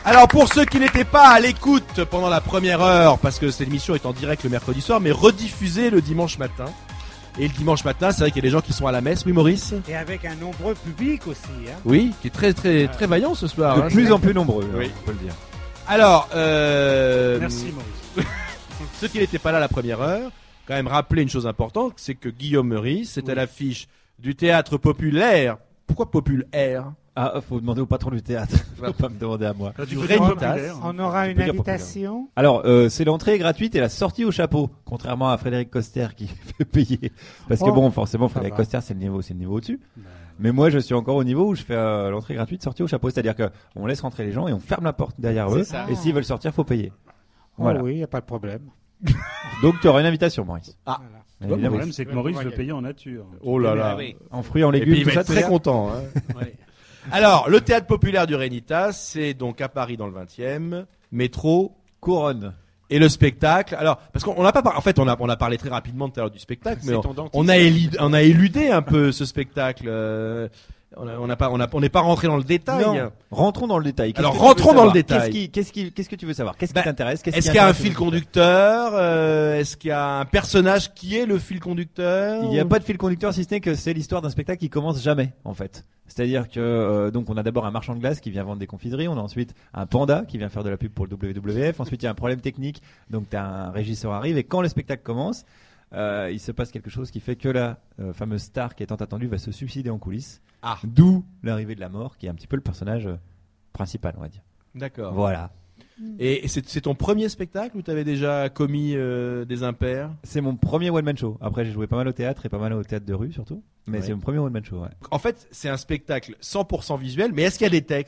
Alors pour ceux qui n'étaient pas à l'écoute pendant la première heure, parce que cette émission est en direct le mercredi soir, mais rediffusée le dimanche matin. Et le dimanche matin, c'est vrai qu'il y a des gens qui sont à la messe, oui Maurice ? Et avec un nombreux public aussi. Hein. Oui, qui est très très très vaillant ce soir. De hein, plus c'est... en plus nombreux, oui. on peut le dire. Alors, euh... Merci Maurice. ceux qui n'étaient pas là la première heure, quand même rappeler une chose importante, c'est que Guillaume Meurice est oui. à l'affiche du théâtre populaire. Pourquoi populaire ? Ah, faut demander au patron du théâtre. Faut pas me demander à moi. Du Rénitas. On aura une invitation. Alors, euh, c'est l'entrée gratuite et la sortie au chapeau, contrairement à Frédéric Coster qui fait payer. Parce que oh, bon, forcément, Frédéric Coster, c'est le niveau, c'est le niveau au-dessus. Ben... Mais moi, je suis encore au niveau où je fais euh, l'entrée gratuite, sortie au chapeau, c'est-à-dire que on laisse rentrer les gens et on ferme la porte derrière c'est eux. Ça. Et s'ils veulent sortir, faut payer. Voilà. Oh oui, y a pas de problème. Donc, tu auras une invitation, Maurice. Ah. Voilà. Le problème, c'est que Maurice veut payer en nature. Oh là là. Oui. En fruits, en légumes, et puis, il tout va ça, être très ça. content. Hein. Ouais. Alors, le théâtre populaire du Rénitas, c'est donc à Paris dans le vingtième, métro, Couronne. Et le spectacle. Alors, parce qu'on n'a pas, par... en fait, on a, on a parlé très rapidement tout à l'heure du spectacle, mais on, on a éludé, on a éludé un peu ce spectacle. Euh... On n'a pas, on a, on n'est pas rentré dans le détail. Non. Rentrons dans le détail. Qu'est-ce Alors rentrons dans le détail. Qu'est-ce, qui, qu'est-ce, qui, qu'est-ce que tu veux savoir Qu'est-ce bah, qui t'intéresse Qu'est-ce Est-ce qui qu'il y a un fil conducteur euh, Est-ce qu'il y a un personnage qui est le fil conducteur Il n'y a pas de fil conducteur, si ce n'est que c'est l'histoire d'un spectacle qui commence jamais, en fait. C'est-à-dire que euh, donc on a d'abord un marchand de glace qui vient vendre des confiseries, on a ensuite un panda qui vient faire de la pub pour le W W F, ensuite il y a un problème technique, donc t'as un régisseur arrive et quand le spectacle commence. Euh, il se passe quelque chose qui fait que la euh, fameuse star qui est tant attendue va se suicider en coulisses. Ah. D'où l'arrivée de la mort, qui est un petit peu le personnage euh, principal, on va dire. D'accord. Voilà. Et c'est, c'est ton premier spectacle ou t'avais déjà commis euh, des impairs ? C'est mon premier one man show. Après, j'ai joué pas mal au théâtre et pas mal au théâtre de rue surtout. Mais ouais. C'est mon premier one man show. Ouais. En fait, c'est un spectacle cent pour cent visuel. Mais est-ce qu'il y a des textes ?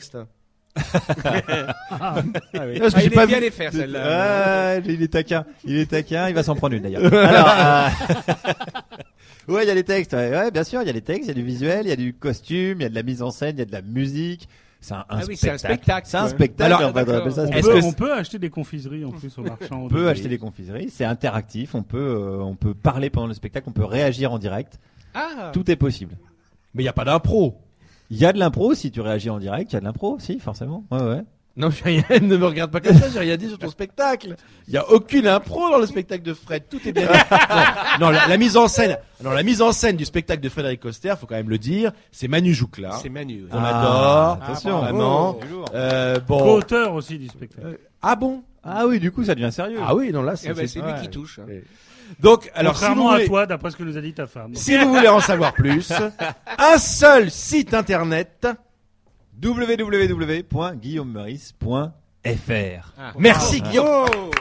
ah, oui. Parce que ah, j'ai il pas est bien vu... les faire celle-là. Ah, il est taquin, il est taquin, il va s'en prendre une d'ailleurs. Alors, euh... ouais, il y a les textes. Ouais, ouais, bien sûr, il y a les textes, il y a du visuel, il y a du costume, il y a de la mise en scène, il y a de la musique. C'est un, un ah oui, spectacle. c'est un spectacle. C'est un spectacle. Alors, on, va ça, on, peut, on peut acheter des confiseries en plus au marchand. On peut acheter des confiseries. C'est interactif. On peut, euh, on peut parler pendant le spectacle. On peut réagir en direct. Ah. Tout est possible. Mais il y a pas d'impro. Il y a de l'impro si tu réagis en direct. Il y a de l'impro, si forcément. Ouais, ouais. Non, j'ai rien, ne me regarde pas comme ça, j'ai rien dit sur ton spectacle. Il y a aucune impro dans le spectacle de Fred, tout est bien. non, non la, la mise en scène, non, la mise en scène du spectacle de Frédéric Coster, faut quand même le dire, c'est Manu Joucla. C'est Manu. On adore, ah, attention, vraiment. Oh, euh, bon. Co-auteur aussi du spectacle. Euh, ah bon? Ah oui, du coup, ça devient sérieux. Ah oui, non là, c'est, eh ben, c'est, c'est lui ouais. qui touche. Hein. Donc, alors, contrairement si vous voulez, à toi, d'après ce que nous a dit ta femme. Si vous voulez en savoir plus, un seul site internet. w w w point guillaume meurice point f r. Ah. Merci ah. Guillaume. Oh.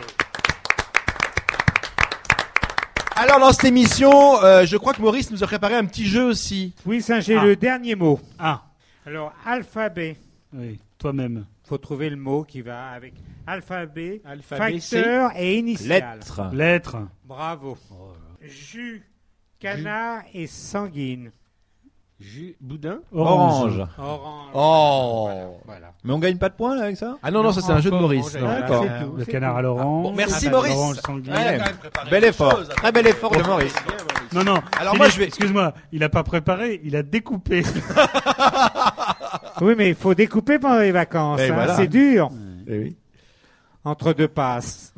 Alors dans cette émission, euh, je crois que Maurice nous a préparé un petit jeu aussi. Oui, ça j'ai ah. le dernier mot. Ah. Alors alphabet. Oui, toi-même. Faut trouver le mot qui va avec alphabet, alphabet facteur et initial. Lettre. Lettre. Bravo. Oh. Jus, canard Jus. Et sanguine. Jus, boudin. Orange. Orange. Oh. Voilà, voilà. Mais on gagne pas de points là avec ça ? Ah non non, ça c'est un jeu de Maurice. Non, d'accord. Ah, le canard à l'orange. Bon, merci ah, Maurice. L'orange sanguine. Ouais. Bel effort. Chose, très bel effort de Maurice. Non non. Alors Philippe, moi je vais. Excuse-moi, il a pas préparé, il a découpé. Oui, mais il faut découper pendant les vacances. Hein. Voilà. C'est dur. Eh oui. Entre deux passes.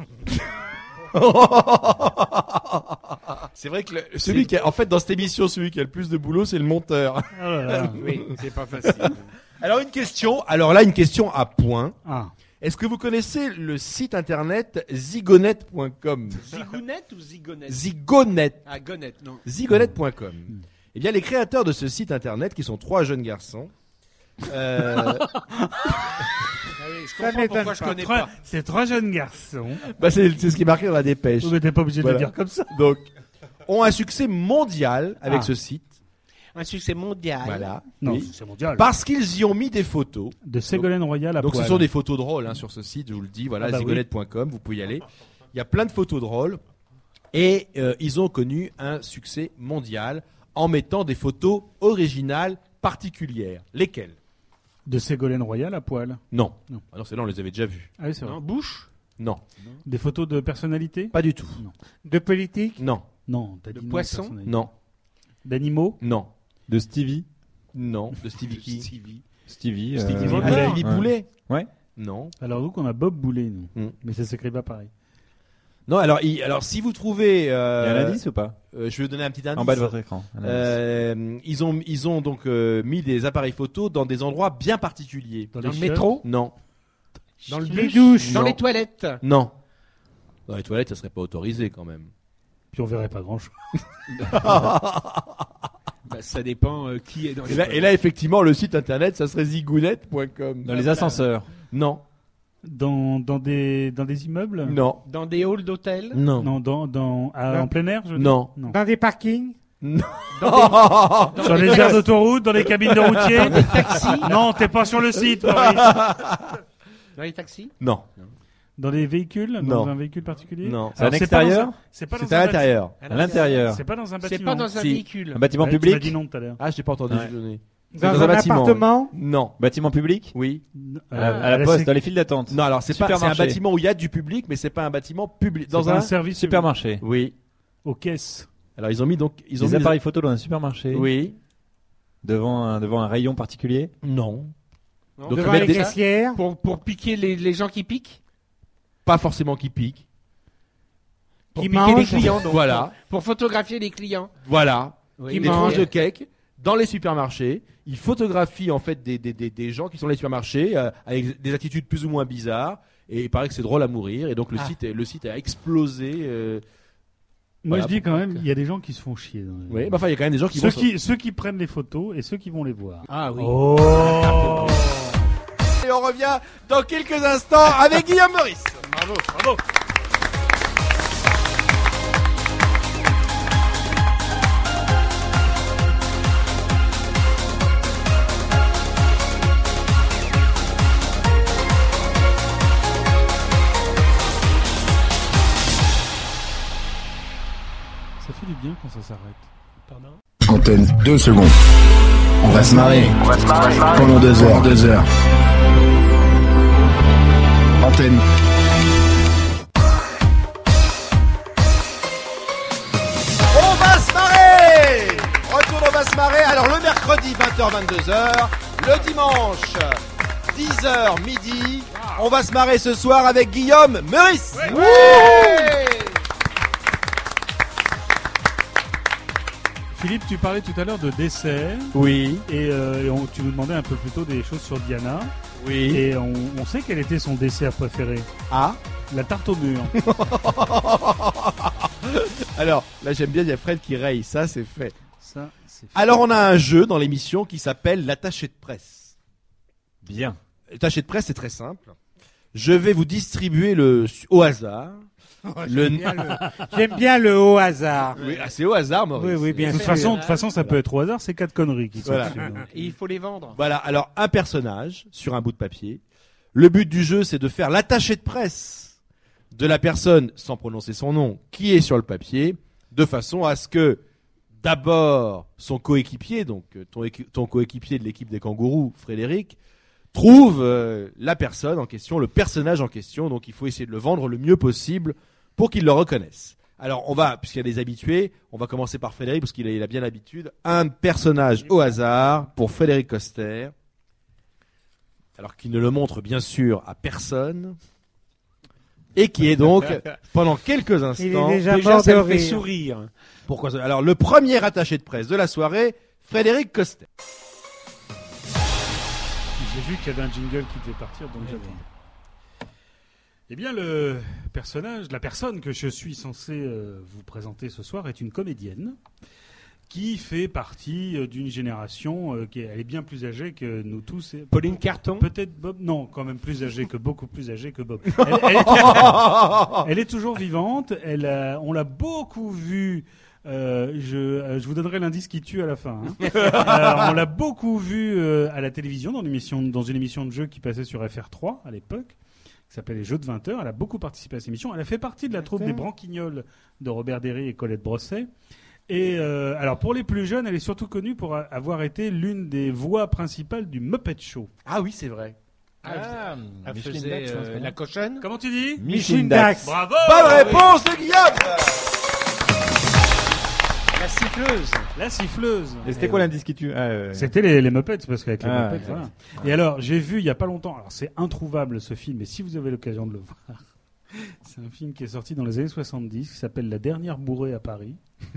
C'est vrai que le, celui qui a, en fait dans cette émission, celui qui a le plus de boulot, c'est le monteur. Oh là là. Oui, c'est pas facile. Alors une question. Alors là, une question à point. Ah. Est-ce que vous connaissez le site internet zigonet point com? Zigonet ou Zigonet? Zigonet. Ah, Gonet, non. Zigonet point com. Eh bien, les créateurs de ce site internet, qui sont trois jeunes garçons. Euh... Ah oui, je comprends pourquoi je connais trois, pas. C'est trois jeunes garçons. Bah c'est, c'est ce qui est marqué dans la dépêche. Vous n'êtes pas obligé voilà. de le dire comme ça. Donc, ont un succès mondial avec ah. ce site. Un succès mondial. Voilà. Non, oui. c'est mondial. Parce qu'ils y ont mis des photos. De Ségolène Royal à Donc poil. ce sont des photos drôles hein, sur ce site, je vous le dis. Voilà, ah bah zigonet point com, oui. Vous pouvez y aller. Il y a plein de photos drôles. Et euh, ils ont connu un succès mondial en mettant des photos originales particulières. Lesquelles? De Ségolène Royal à poil. Non. Non. Ah non, celles-là, on les avait déjà vues. Ah oui, c'est vrai. Non, bouche. Non. non. Des photos de personnalité? Pas du tout. Non. De politique? Non. Non. T'as de dit poisson? Non. D'animaux? Non. De Stevie? Non. De Stevie qui? Stevie. Stevie. Stevie, euh... ah, Stevie Boulet. Ouais. Non. Alors donc on a Bob Boulet, nous. Mm. Mais ça s'écrit pas pareil. Non, alors, il, alors si vous trouvez... Euh, Il y a un indice ou pas euh, Je vais vous donner un petit indice. En bas de votre écran. un indice. Euh, ils ont, ils ont donc euh, mis des appareils photo dans des endroits bien particuliers. Dans le métro. Non. Dans le Les bus. douches. Dans Non. les toilettes. Non. Dans les toilettes, ça serait pas autorisé quand même. Puis on verrait pas grand chose. Bah, ça dépend euh, qui est dans les Et là, toilettes. et là, effectivement, le site internet, ça serait zigounette point com. Dans les ascenseurs. Non. Dans, dans, des, dans des immeubles Non. Dans des halls d'hôtel. Non. Non, dans, dans, à- Non. en plein air je veux Non. dire non. Dans des parkings. Non. Sur les aires d'autoroute, dans les cabines de routiers Dans des taxis. Non, t'es pas sur le site, Maurice. Dans les taxis. Non. Dans des véhicules Non. Dans un véhicule particulier Non. C'est à Alors, l'extérieur pas dans un- C'est pas dans C'est un à bâti- l'intérieur. À l'intérieur. C'est pas dans un bâtiment. C'est pas dans un Si. véhicule. Un bâtiment Ouais, Tu m'as public. dit non tout à l'heure. Ah, je t'ai pas entendu Ouais. donner. C'est Dans, dans un, un bâtiment, appartement. Non. Bâtiment public. Oui. À la, à la poste, sé- dans les files d'attente. Non, alors c'est pas, c'est un Supermarché. bâtiment où il y a du public, mais c'est pas un bâtiment public. C'est Dans pas un, un service Supermarché. Oui. aux caisses. Alors ils ont mis donc, ils ont Des mis appareils photo dans un supermarché. Oui. Devant un, devant un rayon particulier. Non. Non. Donc, Devant mettre les des- caissières. Pour, pour piquer les, les gens qui piquent. Pas forcément qui pique. Pour Qui piquer mangent. les clients. Donc, Voilà. Pour, pour photographier les clients. Voilà. Oui, Qui Des mais- mangent. tranches de cake dans les supermarchés. Ils photographient en fait des, des, des, des gens qui sont dans les supermarchés euh, avec des attitudes plus ou moins bizarres. Et il paraît que c'est drôle à mourir. Et donc le Ah. site, est- le site a explosé. euh, Moi Voilà, je dis pour- quand même, il y a des gens qui se font chier. Dans les- Oui. Bah, enfin, il y a quand même des gens qui ceux, vont. qui, ceux qui prennent les photos et ceux qui vont les voir. Ah oui. Oh Et on revient dans quelques instants avec Guillaume Meurice. Bravo, bravo. Ça fait du bien quand ça s'arrête. Pardon. Antenne, deux secondes. On va se marrer. Pendant deux heures, deux heures. Antenne. On va se marrer. Retour, on va se marrer. Alors le mercredi vingt heures vingt-deux heures, le dimanche dix heures midi, on va se marrer ce soir avec Guillaume Meurice. Philippe, tu parlais tout à l'heure de dessert Oui, et, euh, et on- tu nous demandais un peu plus tôt des choses sur Diana. oui. Et on, on sait quel était son dessert préféré. Ah. La tarte au mur. Alors là j'aime bien, il y a Fred qui raye, ça c'est fait. Ça, c'est Alors on a un jeu dans l'émission qui s'appelle l'attaché de presse. Bien. L'attaché de presse c'est très simple. Je vais vous distribuer le au hasard. Le- J'aime bien, le... J'aime bien le haut hasard. Oui, ah, c'est au hasard, Maurice. Oui, oui, bien De toute sûr. façon, de toute façon, ça peut être au hasard. C'est quatre conneries qui sont Voilà. dessus, donc. Et il faut les vendre. Voilà, alors un personnage sur un bout de papier. Le but du jeu, c'est de faire l'attaché de presse de la personne, sans prononcer son nom, qui est sur le papier, de façon à ce que, d'abord, son coéquipier, donc euh, ton, équi- ton coéquipier de l'équipe des kangourous, Frédéric, trouve euh, la personne en question, le personnage en question. Donc il faut essayer de le vendre le mieux possible pour qu'il le reconnaisse. Alors on va, puisqu'il y a des habitués, on va commencer par Frédéric, parce qu'il a, il a bien l'habitude. Un personnage au hasard pour Frédéric Coster. Alors qu'il ne le montre bien sûr à personne. Et qui est donc, pendant quelques instants... Il est déjà Déjà, mort ça de me fait rire. sourire. Pourquoi ça Alors le premier attaché de presse de la soirée, Frédéric Coster. J'ai vu qu'il y avait un jingle qui devait partir, donc j'attends. Eh bien, le personnage, la personne que je suis censé euh, vous présenter ce soir est une comédienne qui fait partie euh, d'une génération euh, qui est, elle est bien plus âgée que nous tous. Et Pauline Carton. Peut-être Bob, non, quand même plus âgée que beaucoup plus âgée que Bob. Elle, elle est, toujours, elle est toujours vivante. Elle, a- on l'a beaucoup vue. Euh, je, euh, je vous donnerai l'indice qui tue à la fin. Hein. Euh, on l'a beaucoup vue euh, à la télévision dans une émission, dans une émission de jeu qui passait sur F R trois à l'époque, qui s'appelait Les Jeux de vingt heures. Elle a beaucoup participé à cette émission. Elle a fait partie de la troupe des Branquignoles de Robert Derry et Colette Brosset. Et euh, alors pour les plus jeunes, elle est surtout connue pour a- avoir été l'une des voix principales du Muppet Show. Ah oui, c'est vrai. Ah, elle Micheline faisait Dax, euh, hein, la cochonne. Comment tu dis? Micheline Dax. Bravo! Bonne réponse de Guillaume. La siffleuse. La siffleuse. Et c'était quoi l'indice qui tue ah, euh... C'était les, les Muppets, parce qu'avec les Ah, Muppets, ouais. voilà. Et alors, j'ai vu il y a pas longtemps, alors c'est introuvable ce film, mais si vous avez l'occasion de le voir, c'est un film qui est sorti dans les années soixante-dix, qui s'appelle La dernière bourrée à Paris.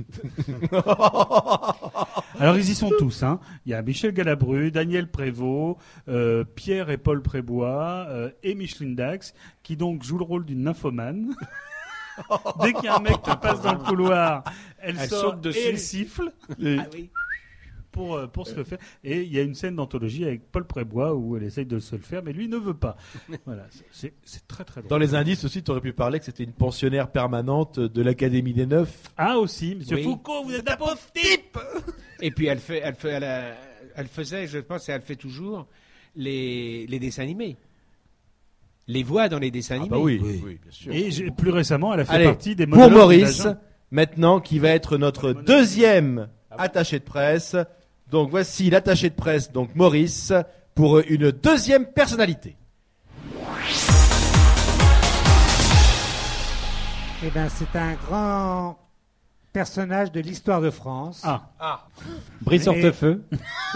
Alors ils y sont tous, hein. Il y a Michel Galabru, Daniel Prévost, euh, Pierre et Paul Prébois euh, et Micheline Dax, qui donc jouent le rôle d'une nymphomane. Dès qu'il y a un mec qui passe dans le couloir, elle, Elle sort saute dessus. et elle siffle. Ah oui. Pour, euh, pour se le faire. Et il y a une scène d'anthologie avec Paul Prébois où elle essaye de se le faire, mais lui ne veut pas. Voilà, c'est, c'est très très drôle. Dans les indices aussi, tu aurais pu parler que c'était une pensionnaire permanente de l'Académie des Neufs. Ah aussi, Monsieur Oui. Foucault, vous êtes un pauvre type. Et puis elle fait, elle fait, elle, a- elle faisait, je pense, et elle fait toujours les, les dessins animés. Les voix dans les dessins Ah animés. bah oui, oui, oui, bien sûr. Et j'ai- plus récemment, elle a fait Allez, partie des pour monologues Maurice, des agents. maintenant, qui va être notre deuxième attaché de presse. Donc voici l'attaché de presse, donc Maurice, pour une deuxième personnalité. Eh ben, c'est un grand personnage de l'histoire de France. Ah. Ah. Brice Hortefeux.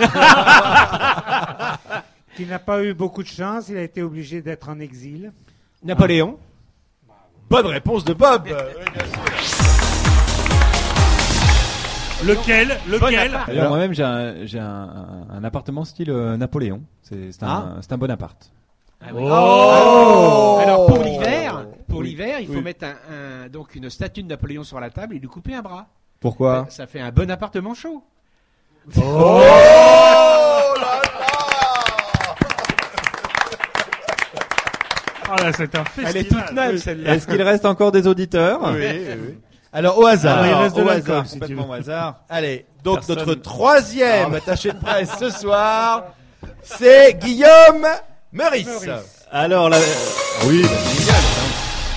Qui n'a pas eu beaucoup de chance, il a été obligé d'être en exil. Napoléon. Bonne réponse de Bob. Lequel Lequel Alors moi-même j'ai un, j'ai un, un, un appartement style euh, Napoléon. C'est, c'est, un, c'est un Bonaparte. Ah oui. Oh Alors pour l'hiver, pour Oui. l'hiver, il faut Oui. mettre un, un- donc une statue de Napoléon sur la table et lui couper un bras. Pourquoi? Ça, ça fait un bon appartement chaud. Oh là Ah là, c'est un festival. Elle est toute neuve Oui. celle-là. Est-ce qu'il reste encore des auditeurs? Oui, oui, oui. Alors au hasard, Ah, il reste de au l'alcool, hasard. si tu Complètement veux. au hasard. Allez, donc Personne- notre troisième attaché de presse ce soir, c'est Guillaume Meurice. Meurice. Alors, la... oui, bah, c'est génial. hein.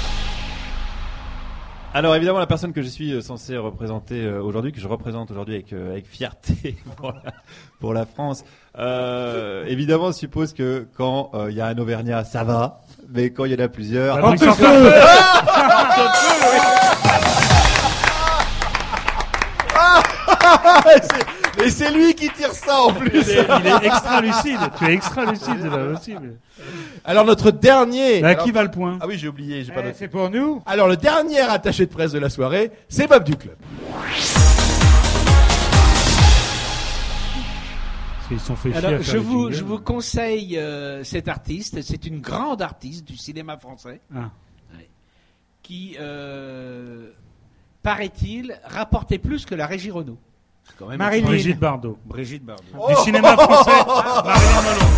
Alors évidemment, la personne que je suis euh, censé représenter euh, aujourd'hui, que je représente aujourd'hui avec, euh, avec fierté pour la, pour la France, euh, évidemment suppose que quand il y a un Auvergnat, ça va, mais quand il y en a plusieurs... Ah, Brice Et c'est lui qui tire ça en plus. Il est, il est extra lucide. Tu es extra lucide, c'est pas possible. Alors notre dernier. À Alors- qui va le point? Ah oui, j'ai oublié, j'ai pas Eh, noté. c'est pour nous. Alors le dernier attaché de presse de la soirée, c'est Bob du club. Parce qu'ils se sont fait chier. Alors, à faire je les vous, jingles. je vous conseille euh, cet artiste. C'est une grande artiste du cinéma français Ah. qui, euh, paraît-il, rapportait plus que la Régie Renault. C'est quand même Marilyn. Brigitte Bardot. Brigitte Bardot. Du cinéma français, Marilyn Monroe.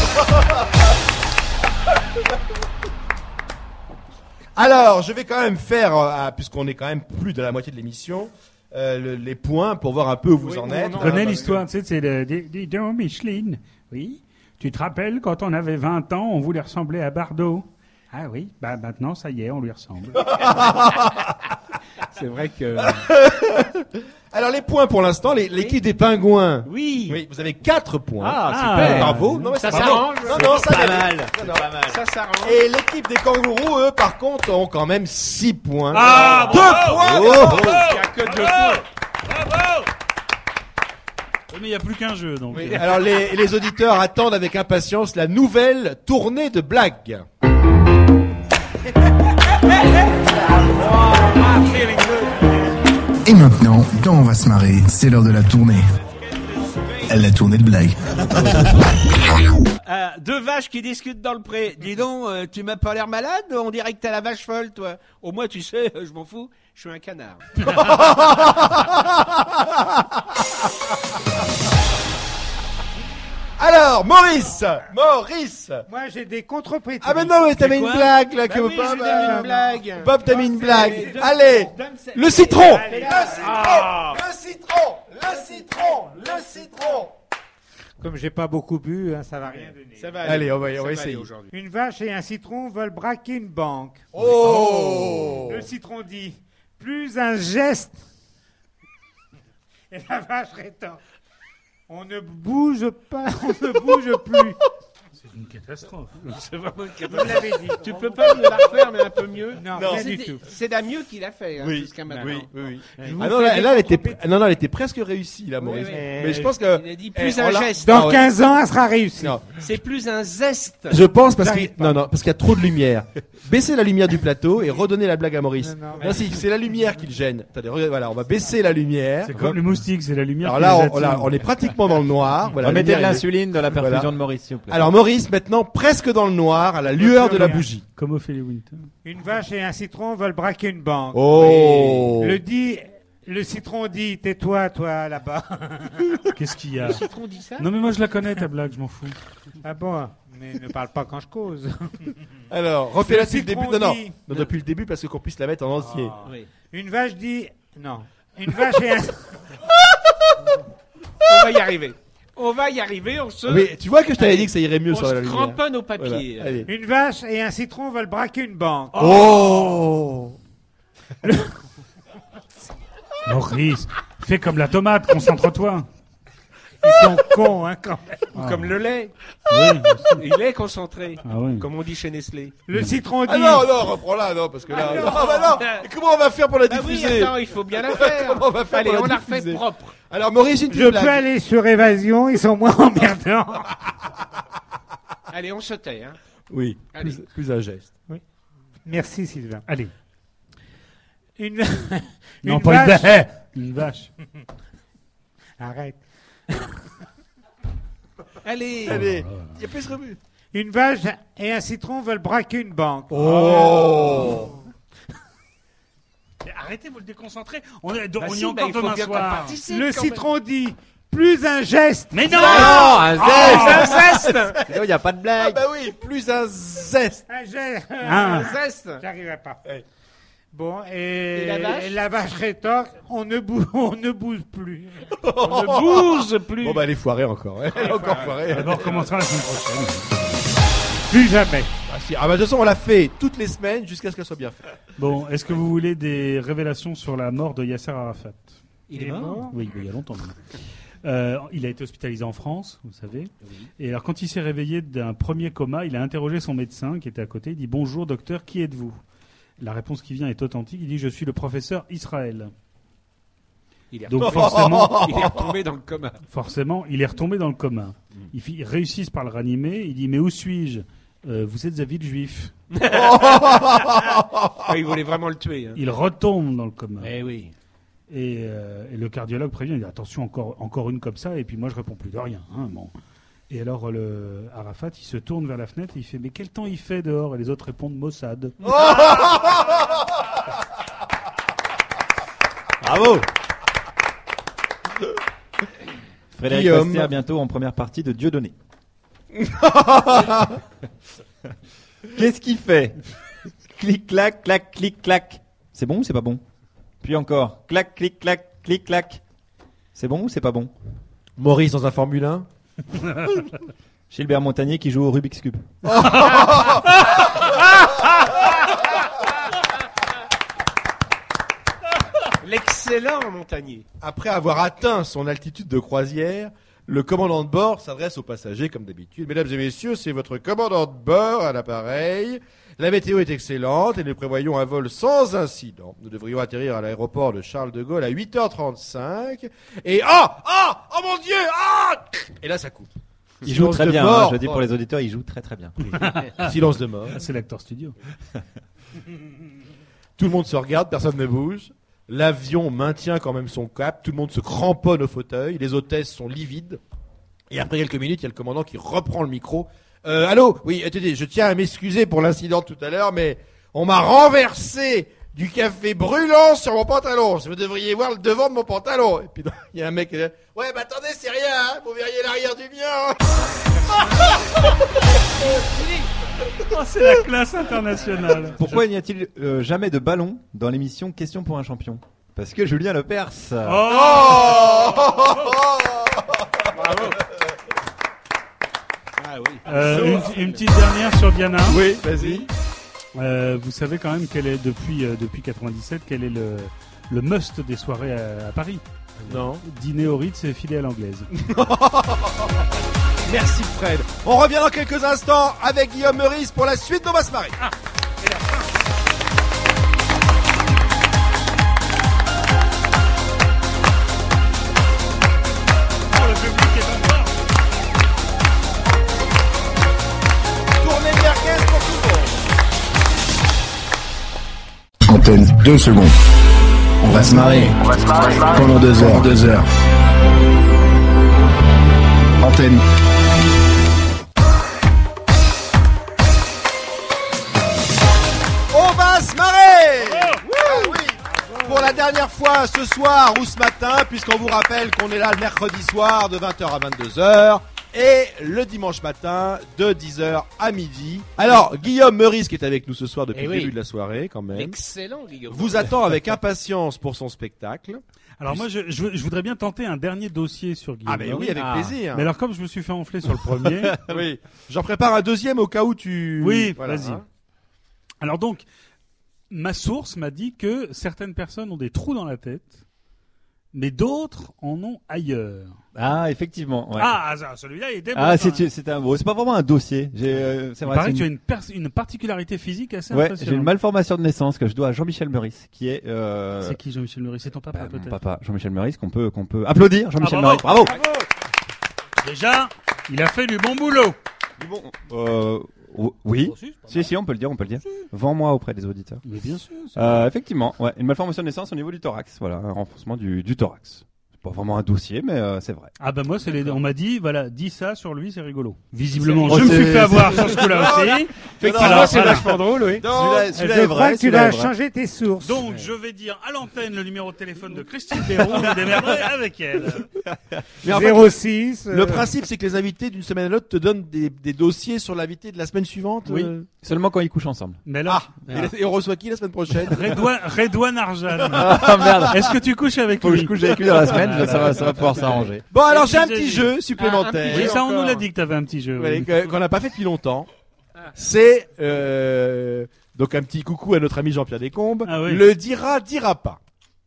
Alors, je vais quand même faire, euh, ah, puisqu'on est quand même plus de la moitié de l'émission, euh, le- les points pour voir un peu où vous Oui, en non, êtes. Tu non, connais parce l'histoire, tu sais, c'est le. Dis, dis donc, Micheline. Oui. Tu te rappelles, quand on avait vingt ans, on voulait ressembler à Bardot. Ah oui, bah maintenant, ça y est, on lui ressemble. C'est vrai que. Alors les points pour l'instant, les- l'équipe des Pingouins. Oui. Oui, vous avez quatre points. Ah, Ah, super. Bravo. Non, mais Ça c'est bravo. s'arrange. Non, non, ça pas va. mal. Non, C'est non. pas mal. Ça s'arrange. Et l'équipe des Kangourous, eux, par contre, ont quand même six points. Ah, Deux bravo, points. bravo, Oh, Il n'y a que deux points. Bravo. Oui, mais il n'y a plus qu'un jeu, donc. oh. Alors les, les auditeurs attendent avec impatience la nouvelle tournée de blagues. Et maintenant, quand on va se marrer, c'est l'heure de la tournée. La tournée de blagues. Euh, deux vaches qui discutent dans le pré. Dis donc, euh, tu m'as pas l'air malade? On dirait que t'as la vache folle, toi. Au moins, tu sais, euh, je m'en fous, je suis un canard. Alors, Maurice Maurice Moi, j'ai des contre-prix. Ah mais non, mais t'avais une quoi blague là que Bah oui, Bob... je donne euh, une blague. Bob, t'as mis une blague. Donne- Allez, donne cette- le citron Allez, Le ah. citron Le citron Le citron Le citron Comme j'ai pas beaucoup bu, hein, ça va rien donner. Ça va Allez, on va- on Ça va essayer. aller aujourd'hui. Une vache et un citron veulent braquer une banque. Oh Le citron dit plus un geste. Et la vache répond on ne bouge pas, on ne bouge plus. C'est une catastrophe. C'est vraiment une catastrophe. Vous l'avez dit. Tu peux pas me la refaire, mais un peu mieux? Non, non rien c'est, du tout. C'est la mieux qu'il a fait hein, oui. jusqu'à maintenant. Oui, oui, oui. oui. Ah non, là, là elle était, non, non, elle était presque réussie, là, Maurice. Oui, oui. Mais je pense que. Il a dit plus eh, un l'a... geste. Dans quinze ans, elle sera réussie. Non. C'est plus un zeste. Je pense parce qu'il, non, non, parce qu'il y a trop de lumière. Baissez la lumière du plateau et redonnez la blague à Maurice. Non, non, non si, c'est la lumière qui le gêne. Attendez, voilà, on va baisser la lumière. C'est comme les moustiques, c'est la lumière. Alors là, on, là, on est pratiquement dans le noir. Voilà, remettez de est... l'insuline dans la perfusion voilà. de Maurice, s'il vous plaît. Alors Maurice, maintenant, presque dans le noir, à la lueur de la bougie. Comme Ophélie Winter. Une vache et un citron veulent braquer une banque. Oh. Le dit, le citron dit, tais-toi, toi, là-bas. Qu'est-ce qu'il y a? Le citron dit ça? Non mais moi je la connais ta blague, je m'en fous. Ah bon? Mais ne parle pas quand je cause. Alors, refais-la depuis le début. Non, non, dit... non, depuis le début parce qu'on puisse la mettre en entier. Oh. Oui. Une vache dit, non. Une vache et un. On va y arriver. On va y arriver, on se... Mais tu vois que je t'avais dit que ça irait mieux on sur la lumière. On se cramponne au papier. Voilà. Une vache et un citron veulent braquer une banque. Oh, Le... Maurice, fais comme la tomate, concentre-toi. Ils sont cons, hein, quand même. Ah. Comme le lait. Oui. Il est concentré. Ah oui. Comme on dit chez Nestlé. Le citron dit... Ah non, non, reprends-la, non, parce que là... Ah non, ah bah non. Et comment on va faire pour la bah diffuser? Oui, attends, il faut bien la faire. Comment on va faire Allez, pour on la la refait propre. Alors, Maurice, une Je blague. peux aller sur Évasion, ils sont moins emmerdants. Allez, on se tait, hein. Oui, Allez. plus, plus un geste. Oui. Merci, Sylvain. Allez. Une, une non, pas vache... une vache. Une vache. Arrête. Allez. Allez, il y a plus de rebut. Une vache et un citron veulent braquer une banque. Oh. Mais arrêtez, vous le déconcentrez. On est, Bah on si, y est bah, encore il faut demain bien qu'on soir. participe. Le quand citron dit, plus un geste. Mais non, non, un Oh, zeste. un zeste. Il n'y a pas de Ah blague. bah oui, plus un zeste. Un geste. Ah. Un zeste. J'arriverai pas. Ouais. Bon, et, Et la vache et la vache rétorque, on ne bouge, on ne bouge plus. On ne bouge plus. Bon bah elle est foirée encore. Elle est encore foirée. D'abord, on recommencera la semaine prochaine. Plus jamais. Ah, si. Ah bah de toute façon on l'a fait toutes les semaines jusqu'à ce qu'elle soit bien faite. Bon, est-ce que vous voulez des révélations sur la mort de Yasser Arafat? Il est mort. Oui, il y a longtemps maintenant. Euh, il a été hospitalisé en France, vous savez. Oui. Et alors, quand il s'est réveillé d'un premier coma, il a interrogé son médecin qui était à côté. Il dit « Bonjour docteur, qui êtes-vous » La réponse qui vient est authentique. Il dit « Je suis le professeur Israël ». Il est, Donc retombé, forcément, il est retombé dans le coma. Forcément, il est retombé dans le coma. Mm. Ils, ils réussissent par le ranimer. Il dit « Mais où suis-je euh, Vous êtes à Villejuif. » Ah, il voulait vraiment le tuer. Hein. Il retombe dans le coma. Eh oui. Et, euh, et le cardiologue prévient, il dit attention, encore, encore une comme ça, et puis moi je réponds plus de rien. Hein, bon. Et alors le Arafat, il se tourne vers la fenêtre et il fait mais quel temps il fait dehors? Et les autres répondent Mossad. Bravo. Frédéric Guillaume. Bastière bientôt en première partie de Dieudonné. Qu'est-ce qu'il fait? Clic clac clac clic clac. C'est bon ou c'est pas bon? Puis encore, clac, clic, clac, clic, clac. C'est bon ou c'est pas bon? Maurice dans un Formule un. Gilbert Montagnier qui joue au Rubik's Cube. L'excellent Montagnier. Après avoir atteint son altitude de croisière, le commandant de bord s'adresse aux passagers comme d'habitude. Mesdames et messieurs, c'est votre commandant de bord à l'appareil. La météo est excellente et nous prévoyons un vol sans incident. Nous devrions atterrir à l'aéroport de Charles de Gaulle à huit heures trente-cinq. Et ah ah oh mon Dieu ah Et là ça coupe. Il joue très bien, hein, je dis pour les auditeurs, il joue très très bien. Silence de mort. Ah, c'est l'acteur studio. Tout le monde se regarde, personne ne bouge. L'avion maintient quand même son cap. Tout le monde se cramponne au fauteuil. Les hôtesses sont livides. Et après quelques minutes, il y a le commandant qui reprend le micro. Euh, allô? Oui, attendez, je tiens à m'excuser pour l'incident de tout à l'heure, mais on m'a renversé du café brûlant sur mon pantalon. Vous devriez voir le devant de mon pantalon. Et puis il y a un mec qui dit, ouais, bah attendez, c'est rien, hein, vous verriez l'arrière du mien. Oh, c'est la classe internationale. Pourquoi n'y a-t-il euh, jamais de ballon dans l'émission Question pour un champion? Parce que Julien Lepers. Oh, oh Bravo. Ah oui. Euh, une, une petite dernière sur Diana. Oui, vas-y. Euh, vous savez quand même qu'elle est depuis euh, depuis quatre-vingt-dix-sept, quel est le le must des soirées à, à Paris. Non. Dîner au Ritz et filer à l'anglaise. Merci Fred. On revient dans quelques instants avec Guillaume Meurice pour la suite d'On va se marrer. Ah. Antenne, deux secondes. On va se marrer. On va se marrer. Pendant deux heures. Deux heures. Antenne. On va se marrer. Ah oui. Pour la dernière fois ce soir ou ce matin, puisqu'on vous rappelle qu'on est là le mercredi soir de vingt heures à vingt-deux heures. Et le dimanche matin de dix heures à midi. Alors, Guillaume Meurice qui est avec nous ce soir depuis Eh le oui. début de la soirée quand même. Excellent, Guillaume. Vous attend avec impatience pour son spectacle. Alors moi, je, je, je voudrais bien tenter un dernier dossier sur Guillaume. Ah ben oui, avec Ah. plaisir. Mais alors comme je me suis fait enfler sur le premier, Oui, j'en prépare un deuxième au cas où tu... oui, Voilà, vas-y. hein. Alors donc, ma source m'a dit que certaines personnes ont des trous dans la tête, mais d'autres en ont ailleurs. Ah, effectivement. Ouais. Ah, ça, celui-là, il était bon. Ah, quand c'est, même. c'est un, bon, c'est pas vraiment un dossier. J'ai, euh, c'est Il vrai. paraît c'est que tu as une- une, pers- une particularité physique assez Ouais, impressionnante. j'ai une malformation de naissance que je dois à Jean-Michel Meurice, qui est, euh, C'est qui Jean-Michel Meurice? C'est ton papa, bah, mon peut-être? papa, Jean-Michel Meurice, qu'on peut, qu'on peut applaudir. Jean-Michel Ah, Meurice. Bravo. Déjà, il a fait du bon boulot. Bon, euh, o- oui. Oh, si, c'est pas Si, si, on peut le dire, on peut le dire. Vends-moi auprès des auditeurs. Mais bien sûr. c'est- Euh, effectivement, ouais, une malformation de naissance au niveau du thorax. Voilà, un renforcement du, du thorax. C'est pas vraiment un dossier, mais euh, c'est vrai. Ah bah moi, c'est les... on m'a dit, voilà, dis ça sur lui, c'est rigolo. Visiblement, C'est- je me suis c'est- fait avoir sur ce coup-là aussi. Effectivement, Alors, c'est voilà. vachement drôle, oui. Donc, Celui-là, celui-là Je est crois vrai, que tu celui-là dois est vrai. changer tes sources. Donc, je vais dire à l'antenne le numéro de téléphone de Christine Béroux, vous démerderez avec elle. mais en fait, zéro six. le euh, principe c'est que les invités d'une semaine à l'autre te donnent des, des dossiers sur l'invité de la semaine suivante. Oui. euh. Seulement quand ils couchent ensemble. Mais alors, Ah, et, la- et on reçoit qui la semaine prochaine? Redouane, Redouane Arjan. Ah merde. Est-ce que tu couches avec Faut que lui? je couche avec lui dans la semaine, Ah, ça va, ça va pouvoir s'arranger. Bon alors Et j'ai un puis, petit j'ai- jeu supplémentaire. Oui, ça, on encore. nous l'a dit que t'avais un petit jeu. Ouais, oui. que- qu'on n'a pas fait depuis longtemps. C'est euh, donc un petit coucou à notre ami Jean-Pierre Descombes. Ah oui. Le dira, dira pas.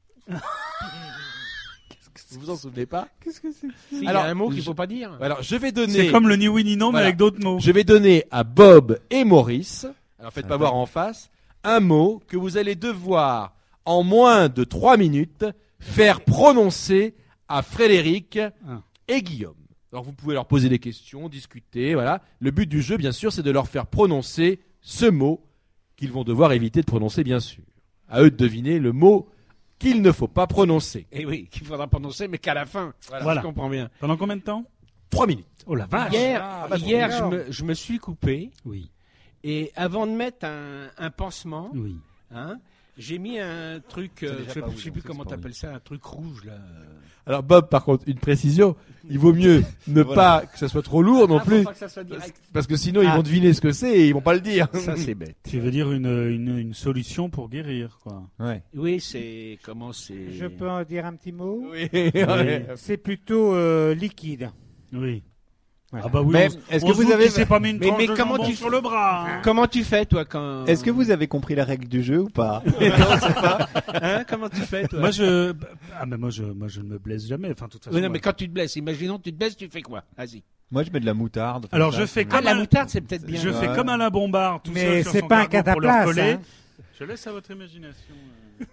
Vous vous en souvenez pas? Qu'est-ce que c'est? Il y Alors, a un mot qu'il je- faut pas dire. Alors je vais C'est donner, comme le ni oui ni non, mais Voilà. avec d'autres mots. je vais donner à Bob et Maurice. Alors faites pas Attends. voir en face un mot que vous allez devoir en moins de trois minutes faire prononcer à Frédéric Ah. et Guillaume. Alors vous pouvez leur poser des questions, discuter, voilà. Le but du jeu, bien sûr, c'est de leur faire prononcer ce mot qu'ils vont devoir éviter de prononcer, bien sûr. À eux de deviner le mot qu'il ne faut pas prononcer. Et oui, qu'il faudra prononcer, mais qu'à la fin. Voilà. Je comprends bien. Pendant combien de temps? Trois minutes. Oh la vache! Hier, Ah, bah, hier trop je, bien. me, je me suis coupé. Oui, Et avant de mettre un, un pansement, oui. hein, j'ai mis un truc, euh, je sais, je sais plus comment t'appelles ça, un truc rouge là. Alors Bob, par contre, une précision, il vaut mieux ne Voilà. pas que ça soit trop lourd non Ah, faut plus, pas que ça soit direct. parce que sinon ils Ah. vont deviner ce que c'est et ils vont pas le dire. Ça c'est bête. Tu veux dire une, une, une solution pour guérir, quoi. Ouais. Oui, c'est comment c'est. Je peux en dire un petit mot? Oui, ouais. C'est plutôt euh, liquide. Oui. Voilà. Ah bah oui. Mais on- est-ce on que se vous doute avez- qu'il s'est pas mis une Mais- tranche mais de comment jambon tu- sur le bras, hein. Comment tu fais toi quand Est-ce que vous avez compris la règle du jeu ou pas? hein, comment tu fais toi Moi je, ah mais moi je, moi je ne me blesse jamais. Enfin, de toute façon. Oui, non, moi- mais quand tu te blesses, imaginons tu te blesses, tu fais quoi? Vas-y. Moi, je mets de la moutarde. Alors, comme ça, je fais ça me- Ah, comme la un- moutarde, c'est peut-être bien. Je Ouais. fais comme Alain Bombard, tout Mais seul sur c'est son pas un cargo pour le cataplasme, recoller. hein. Je laisse à votre imagination. euh.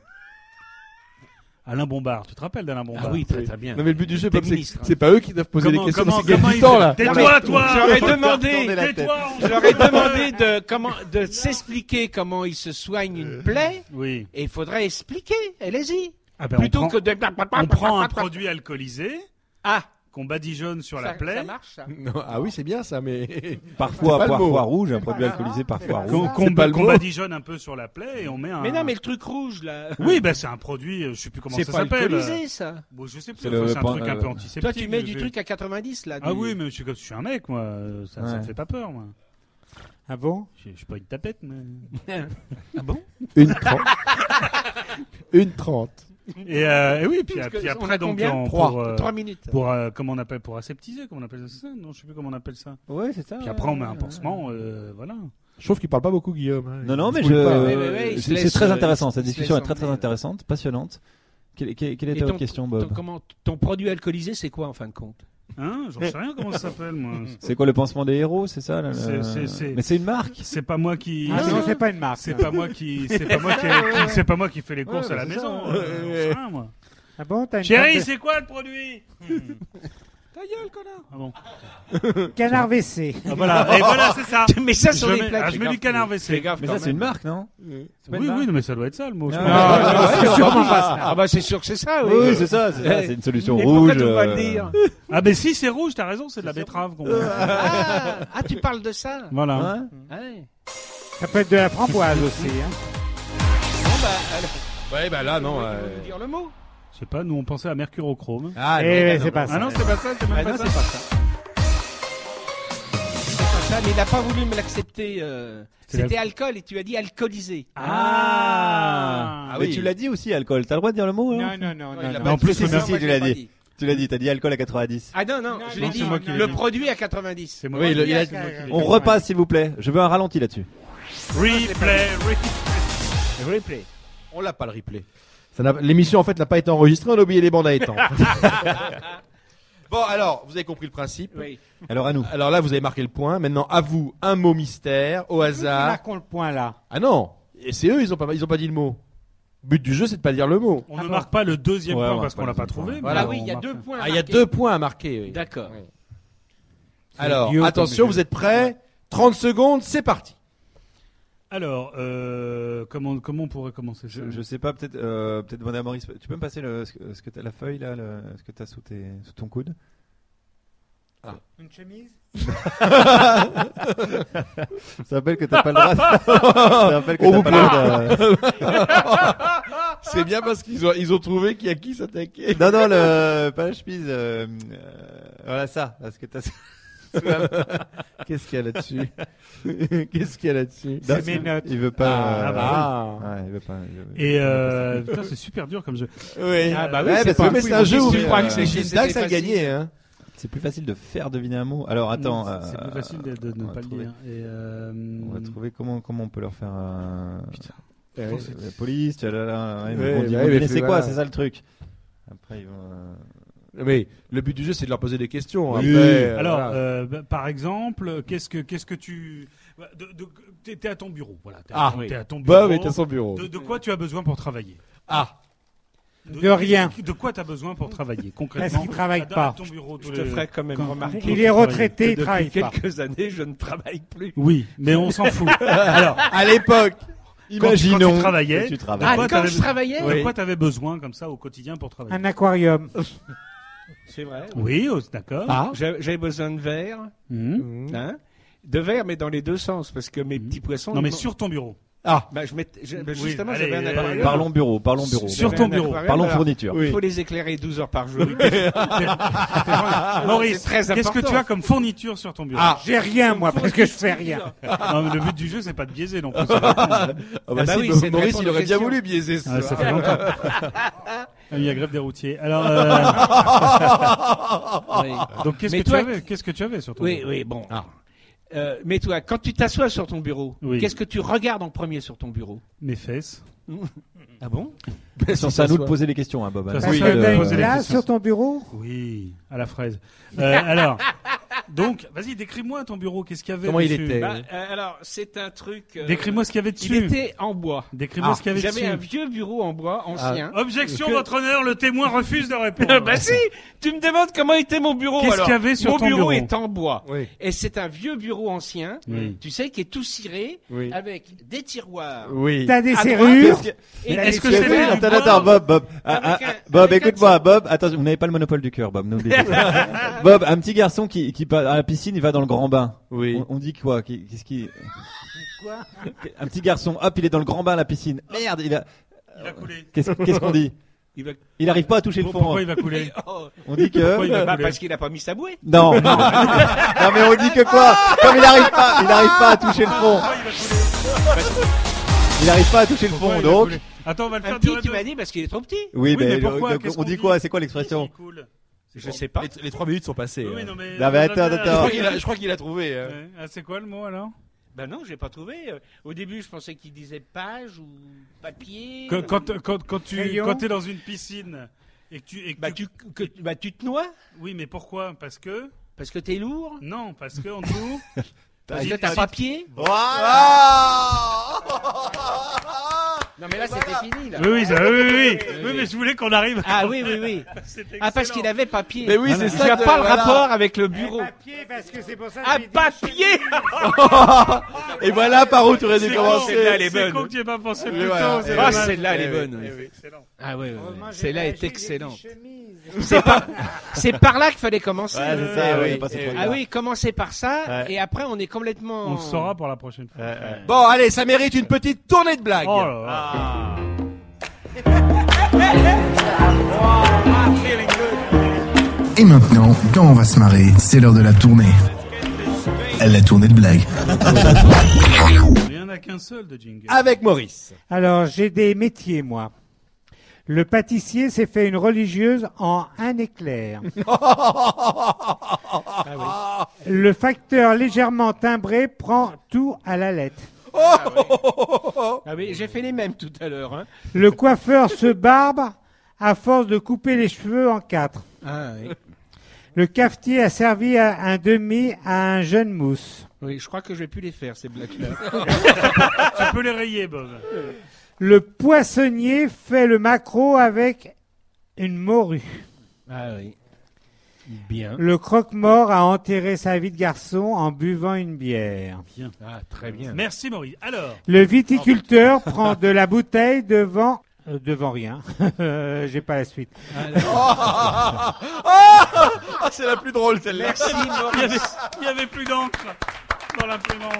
Alain Bombard, tu te rappelles d'Alain Bombard? Ah oui, très très bien. Non mais le but du jeu, T'es Bob, c'est ministre, hein. c'est pas eux qui doivent poser Comment- des questions, comment- c'est qu'ils gagnent comment du il temps fait là. Tais-toi, toi! J'aurais Tourner demandé, la tête. Tais-toi, on se- j'aurais demandé de comment, de s'expliquer comment il se soigne une plaie, Oui. et il faudrait expliquer. Allez-y. Ah ben, Plutôt on prend, que de. on prend un produit alcoolisé Ah, qu'on badigeonne sur la ça, plaie. ça marche ça. Non, ah oui, c'est bien ça, mais Parfois, C'est pas le mot. parfois rouge, un produit alcoolisé parfois Qu'on rouge. qu'on C'est pas le qu'on mot. badigeonne un peu sur la plaie et on met un. Mais non, mais le truc rouge là. Oui, ben c'est un produit, euh, je sais plus comment c'est ça pas s'appelle. alcoolisé ça. Bon, je sais plus. C'est enfin, le C'est un pan- truc un peu euh, antiseptique. Toi, tu mets je du sais. truc à quatre-vingt-dix là. Ah du- oui, mais je suis, je suis un mec, moi. euh, Ça, ça Ouais. me fait pas peur, moi. Ah bon? Je, je suis pas une tapette, mais. Ah bon? une trente. Une trente. Et, euh, et oui, puis, Parce que puis on après, a donc, combien on- Trois. pour, euh, Trois minutes. pour euh, comment on appelle, pour aseptiser, comment on appelle ça? Non, je sais plus comment on appelle ça. Ouais, c'est ça. Puis après, on met un pansement, euh, voilà. Je trouve qu'il parle pas beaucoup, Guillaume. hein. Non, non, Il mais se je. mouille pas, hein. Ouais, ouais, ouais, il se c'est c'est laisse, très euh, intéressant. il Cette se discussion est laisse très très emmener. intéressante, passionnante. Quelle, quelle, quelle Et était ton- votre question, Bob? Ton, comment, ton produit alcoolisé, c'est quoi en fin de compte? Hein, j'en sais rien comment ça s'appelle, moi. C'est quoi le pansement des héros, c'est ça là, le... C'est, c'est, c'est... Mais c'est une marque. C'est pas moi qui. Ah non, c'est pas une marque. C'est pas moi qui. C'est pas moi qui. qui- C'est pas moi qui fais les courses Ouais, à la c'est maison. ça. euh, j'en sais rien, moi. Ah bon, t'as une Chérie, carte de- c'est quoi le produit? Ta gueule, connard. Ah bon. Canard W C. Ah, voilà. Et voilà, c'est ça. Mais ça sur je les mets, plaques. ah, je mets du canard W C. Mais ça, c'est une marque, non? C'est pas une Oui, marque oui, non, mais ça doit être ça le mot. je Ah, pense. ouais, ouais, ouais, c'est ouais, sûrement ouais. pas ça. Ah bah c'est sûr que c'est ça, oui. Oui, c'est ça, c'est ça, c'est une solution Et rouge. pourquoi tu vas le euh, dire? Ah, ben si, c'est rouge, t'as raison, c'est de la betterave qu'on met. Ah, ah, tu parles de ça. Voilà. hein Ouais. Ça peut être de la framboise aussi. Hein. Bon bah, alors, Ouais, bah là, non. tu euh, veux nous dire le mot. Je sais pas, nous on pensait à mercurochrome. Ah, Eh non, ouais, non, c'est pas Ah ça. non, c'est pas ça, c'est même Ah pas non, ça. c'est pas ça. C'est pas ça, mais il a pas voulu me l'accepter. euh, C'est C'était alcool et tu as dit alcoolisé. Ah, Ah Mais oui. tu l'as dit aussi, alcool. T'as le droit de dire le mot, Non, hein non, non, Non, non. il a non. pas en dit. plus, C'est le ça, merci, moi, tu je l'as l'ai pas dit. Tu l'as dit, t'as dit alcool à quatre-vingt-dix. Ah non, non, Non, je non, l'ai dit. c'est moi qui l'ai Le dit. produit à quatre-vingt-dix. c'est moi. Oui, le- il a- c'est moi qui l'ai On dit. repasse, s'il vous plaît. Je veux un ralenti là-dessus. Replay, replay. Replay. On l'a pas le replay. Ça n'a- L'émission en fait n'a pas été enregistrée, on a oublié les bandes à étendre. Bon alors, vous avez compris le principe. Oui. Alors à nous. Alors là, vous avez marqué le point. Maintenant, à vous, un mot mystère au Nous qui hasard. marquons le point là. Ah non, et c'est eux, ils ont pas, ils ont pas dit le mot. Le but du jeu, c'est de pas dire le mot. On Ah ne bon. marque pas le deuxième Ouais, on point marque parce pas qu'on le l'a pas deuxième trouvé. point. Voilà. Ah oui, on il y a marque- deux points. à Ah, il y a marquer. deux points à marquer. Oui. D'accord. Alors, idiot comme attention, jeu. vous êtes prêts? trente secondes, c'est parti. Alors, euh, comment, comment on pourrait commencer ça? Je, je sais pas, peut-être, euh, peut-être demander à Maurice. Tu peux me passer le, ce que, ce que t'as, la feuille là, le, ce que t'as sous, tes, sous ton coude? Une chemise? Ça rappelle que t'as pas le droit. Ça rappelle que Oh, t'as vous pas le droit de... C'est bien parce qu'ils ont, ils ont trouvé qui à qui s'attaquer. Non, non, le, pas la chemise. Euh, euh, voilà ça, parce que t'as. Qu'est-ce qu'il y a là-dessus? Qu'est-ce qu'il y a là-dessus? C'est mes notes. Il veut pas. Ah, euh, bah Ah. ouais, il veut pas. il veut- Et il veut euh, pas ça. putain, c'est super dur comme jeu. Oui. Ah bah oui, Ouais, c'est parce pas que un mais quiz, c'est un on jeu dit où si tu crois que c'est c'est- Gilda que ça a c'est gagné, hein. C'est plus facile de faire deviner un mot. Alors attends. Non, euh, c'est plus facile de, de ne on va pas le trouver. dire. Et euh, On va trouver comment comment on peut leur faire. Euh... Putain. Ouais. La police, tu vois, là, là, ouais, ils Ouais, vont dire, ouais, vous mais devinez c'est- c'est quoi, voilà. c'est ça le truc. Après ils vont. euh, Mais le but du jeu, c'est de leur poser des questions. Oui. Après, euh, Alors, voilà. euh, bah, par exemple, qu'est-ce que qu'est-ce que tu de, de, t'es, t'es à ton bureau, voilà. T'es, Ah, à, t'es oui. à ton bureau. Bah, mais t'es à son bureau. De, de quoi tu as besoin pour travailler? Ah. De rien. De quoi tu as besoin pour travailler concrètement? Parce qu'il travaille à, pas. À ton bureau, tous Je te les- ferai quand même quand- remarquer. quand Il tu est travailles. retraité, il Depuis travaille pas. quelques années, je ne travaille plus. Oui, mais on s'en fout. Alors, À l'époque, quand, tu- Imaginons quand tu travaillais, que tu de travailles. Ah, quoi quand t'avais- je travaillais de quoi t'avais besoin comme ça au quotidien pour travailler? Un aquarium. C'est vrai. Oui, oh, d'accord. Ah. J'avais j'avais besoin de verre, Mhm. hein, de verre, mais dans les deux sens, parce que mes petits poissons. Non, mais ils m'ont- sur ton bureau. Ah. Bah, je mettais, je- bah, Oui, justement, allez, j'avais un euh, aquarium. Parlons bureau, parlons bureau. Sur J'avais ton un bureau. aquarium, Parlons alors, fourniture. Il faut les éclairer douze heures par jour. Maurice, c'est très qu'est-ce que important. tu as comme fourniture sur ton bureau? Ah, j'ai rien moi parce que je fais rien. Non, mais le but du jeu, c'est pas de biaiser non plus. Ah bah, bah si, oui, Mo- c'est de Maurice, répondre il aux aurait bien questions. voulu biaiser ça. Ah, ça fait longtemps. Ah, il y a grève des routiers. Alors, euh, Oui. donc qu'est-ce Mais que toi, tu avais Qu'est-ce que tu avais sur ton Oui, bureau? oui, bon. Ah. Euh, mais toi, quand tu t'assois sur ton bureau, Oui. qu'est-ce que tu regardes en premier sur ton bureau? Mes fesses. Ah bon? C'est à nous de poser les questions, hein, Bob. Ça, hein. Parce Oui, que euh, t'as poser une les glace questions. sur ton bureau? Oui, à la fraise. Euh, alors, donc, vas-y, décris-moi ton bureau. Qu'est-ce qu'il y avait Comment il dessus? était Bah, euh, alors, c'est un truc. euh, Décris-moi ce qu'il y avait dessus. Il était en bois. Décris-moi Ah, ce qu'il y avait J'avais dessus. un vieux bureau en bois ancien. Objection, Que- votre honneur, le témoin refuse de répondre. bah si, tu me demandes comment était mon bureau. Qu'est-ce alors. qu'il y avait sur mon ton bureau bureau est en bois. Oui. Et c'est un vieux bureau ancien, Oui. tu sais, qui est tout ciré, Oui. avec des tiroirs. Oui. T'as des À serrures? droite, Et et Est-ce que des c'est serrures. du Attends, bois attends, Bob, Bob. Ah, Avec ah, un- ah, Bob, avec un écoute-moi, Bob. Attends, vous n'avez pas le monopole du cœur, Bob. N'oubliez pas. Bob, un petit garçon qui, qui va à la piscine, il va dans le grand bain. Oui. On, on dit quoi? Qui- Qu'est-ce qui? Quoi? Un petit garçon, hop, il est dans le grand bain à la piscine. Merde, il a. Il a coulé. Qu'est-ce qu'est-ce qu'on dit? Il va- Il arrive pas à toucher le fond. Pourquoi il va couler? Oh, On dit Pourquoi il que. va bah, couler parce qu'il a pas mis sa bouée. Non, non. Non, mais on dit que quoi? Comme il arrive pas, il arrive pas à toucher le fond. Pourquoi il va couler? Il arrive pas à toucher le Pourquoi fond, il va donc. couler Attends, on va le Un faire petit, durer tu deux- m'as dit, parce qu'il est trop petit. Oui, Oui, mais mais, pourquoi le- Qu'est-ce on qu'on dit dit quoi? C'est quoi l'expression? Il coule. Je sais pas. Les, les trois minutes sont passées. Oui, hein. non, mais. Non, mais attends, on a- Je attends. crois qu'il a- je crois qu'il a trouvé. hein. Ouais. Ah, c'est quoi le mot alors? Ben non, j'ai pas trouvé. Euh, Au début, je pensais qu'il disait page ou papier. Quand, quand, quand, quand tu Crayon. quand t'es dans une piscine Et que tu, et que Bah, tu... tu, que, bah, tu te noies. Oui, mais pourquoi? Parce que... Parce que t'es lourd. Non, parce que en dessous... Parce que t'as pas pied. Voilà. Non mais là c'était fini là. Oui, oui, ça, oui, oui, oui. Oui, mais je voulais qu'on arrive. Ah oui, oui, oui. Ah parce qu'il avait papier. Mais oui, c'est Je ça. vois de- pas le voilà. rapport avec le bureau. Papier, parce que c'est pour ça que Ah j'ai dit papier. Et voilà par où tu aurais dû C'est commencer. Celle-là, elle est C'est bonne. con que tu aies pas pensé Oui, plus tôt. voilà. c'est Eh Ah dommage. celle-là elle est Eh bonne. Eh oui. oui, excellent. Ah oui, oui, Heureusement, oui. j'ai Celle-là pas est acheté des excellente. chemise. C'est par, c'est par là qu'il fallait commencer. Ouais, c'est ça, Eh ouais, oui, pas ces eh trucs-là. Ah oui, commencer par ça Ouais. et après on est complètement. On le saura pour la prochaine fois. Ouais, ouais. Bon, allez, ça mérite une petite tournée de blagues. Oh là là. Ah. Et maintenant, quand on va se marrer, c'est l'heure de la tournée. La tournée de blagues. Il n'y en a qu'un seul de jingle. Avec Maurice. Alors, j'ai des métiers, moi. Le pâtissier s'est fait une religieuse en un éclair. Le facteur légèrement timbré prend tout à la lettre. Ah oui, j'ai fait les mêmes tout à l'heure. Hein. Le coiffeur se barbe à force de couper les cheveux en quatre. Ah oui. Le cafetier a servi à un demi à un jeune mousse. Oui, je crois que je vais plus les faire ces blagues-là. Tu peux les rayer, Bob. Le poissonnier fait le maquereau avec une morue. Ah oui. Bien. Le croque-mort a enterré sa vie de garçon en buvant une bière. Bien. Ah très bien. Merci, Maurice. Alors, Le viticulteur prend de la bouteille devant... euh, devant rien. Euh, J'ai pas la suite. Ah, c'est la plus drôle celle-là. Merci il y avait, Maurice. il y avait plus d'encre dans l'imprimante.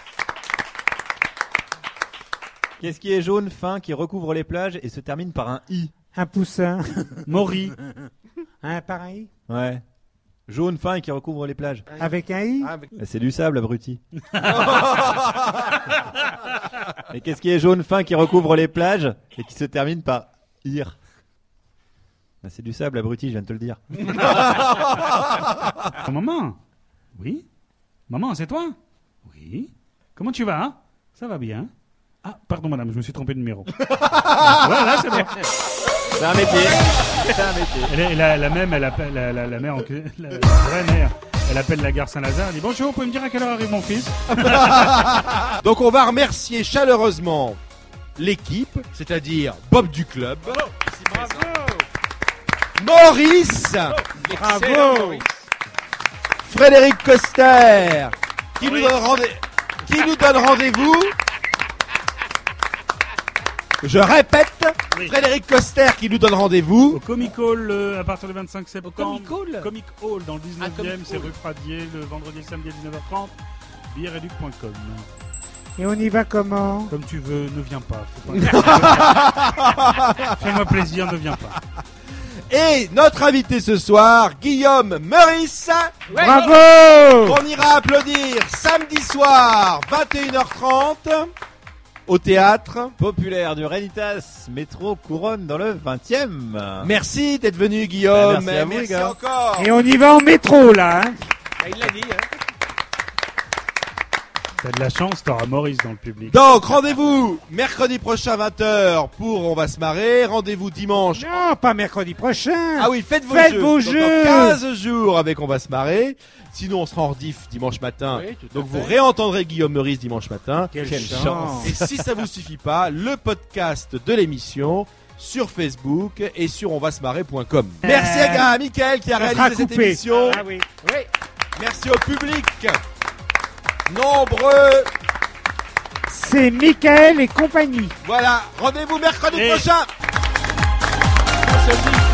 Qu'est-ce qui est jaune, fin, qui recouvre les plages et se termine par un i? Un poussin. Maury. Un pareil. Ouais. Jaune, fin et qui recouvre les plages. Avec un i. Ah, Bah, c'est du sable, abruti. Et qu'est-ce qui est jaune, fin, qui recouvre les plages et qui se termine par ir? Bah, c'est du sable, abruti, je viens de te le dire. Oh, maman. Oui. Maman, c'est toi? Oui. Comment tu vas? Hein? Ça va bien. Ah, pardon, madame, je me suis trompé de numéro. Voilà, c'est bon. C'est un métier. C'est un métier. Elle est- la, la même, elle appelle la, la, la mère, en, la, la vraie mère. Elle appelle la gare Saint-Lazare. Elle dit bonjour, vous pouvez me dire à quelle heure arrive mon fils? Donc on va remercier chaleureusement l'équipe, c'est-à-dire Bob du club, Maurice, Bravo. Frédéric Coster, qui nous donne rendez- qui nous donne rendez-vous. Je répète, Oui. Frédéric Coster qui nous donne rendez-vous. Au Comic Hall euh, à partir du vingt-cinq septembre. Comic Hall Comic Hall dans le Ah, dix-neuvième, Comic c'est Hall. rue Pradier, le vendredi et le samedi à dix-neuf heures trente. billets réduc point com. Et on y va comment? Comme tu veux, ne viens pas. Faut pas- Fais-moi plaisir, ne viens pas. Et notre invité ce soir, Guillaume Meurice, Bravo. qu'on ira applaudir samedi soir, vingt et une heures trente, au théâtre. Populaire du Rénitas, métro Couronne dans le vingtième. Merci d'être venu, Guillaume. Bah, merci à vous, les gars. encore. Et on y va en métro, là. Hein. Ah, il l'a dit. Hein. T'as de la chance, t'auras Maurice dans le public. Donc, rendez-vous mercredi prochain, vingt heures, pour On va se marrer. Rendez-vous dimanche. Non, pas mercredi prochain. Ah oui, faites vos Faites jeux. vos Donc, jeux. dans quinze jours avec On va se marrer. Sinon, on sera en rediff dimanche matin. Oui, tout à Donc, fait. vous réentendrez Guillaume Meurice dimanche matin. Quelle, Quelle chance. chance. Et si ça vous suffit pas, le podcast de l'émission sur Facebook et sur on va se marrer point com. Merci à, à Mickaël qui a Ça sera réalisé cette coupé. émission. Ah oui. Oui. Merci au public. Nombreux. C'est Michael et compagnie. Voilà. Rendez-vous mercredi Et- prochain. On se dit.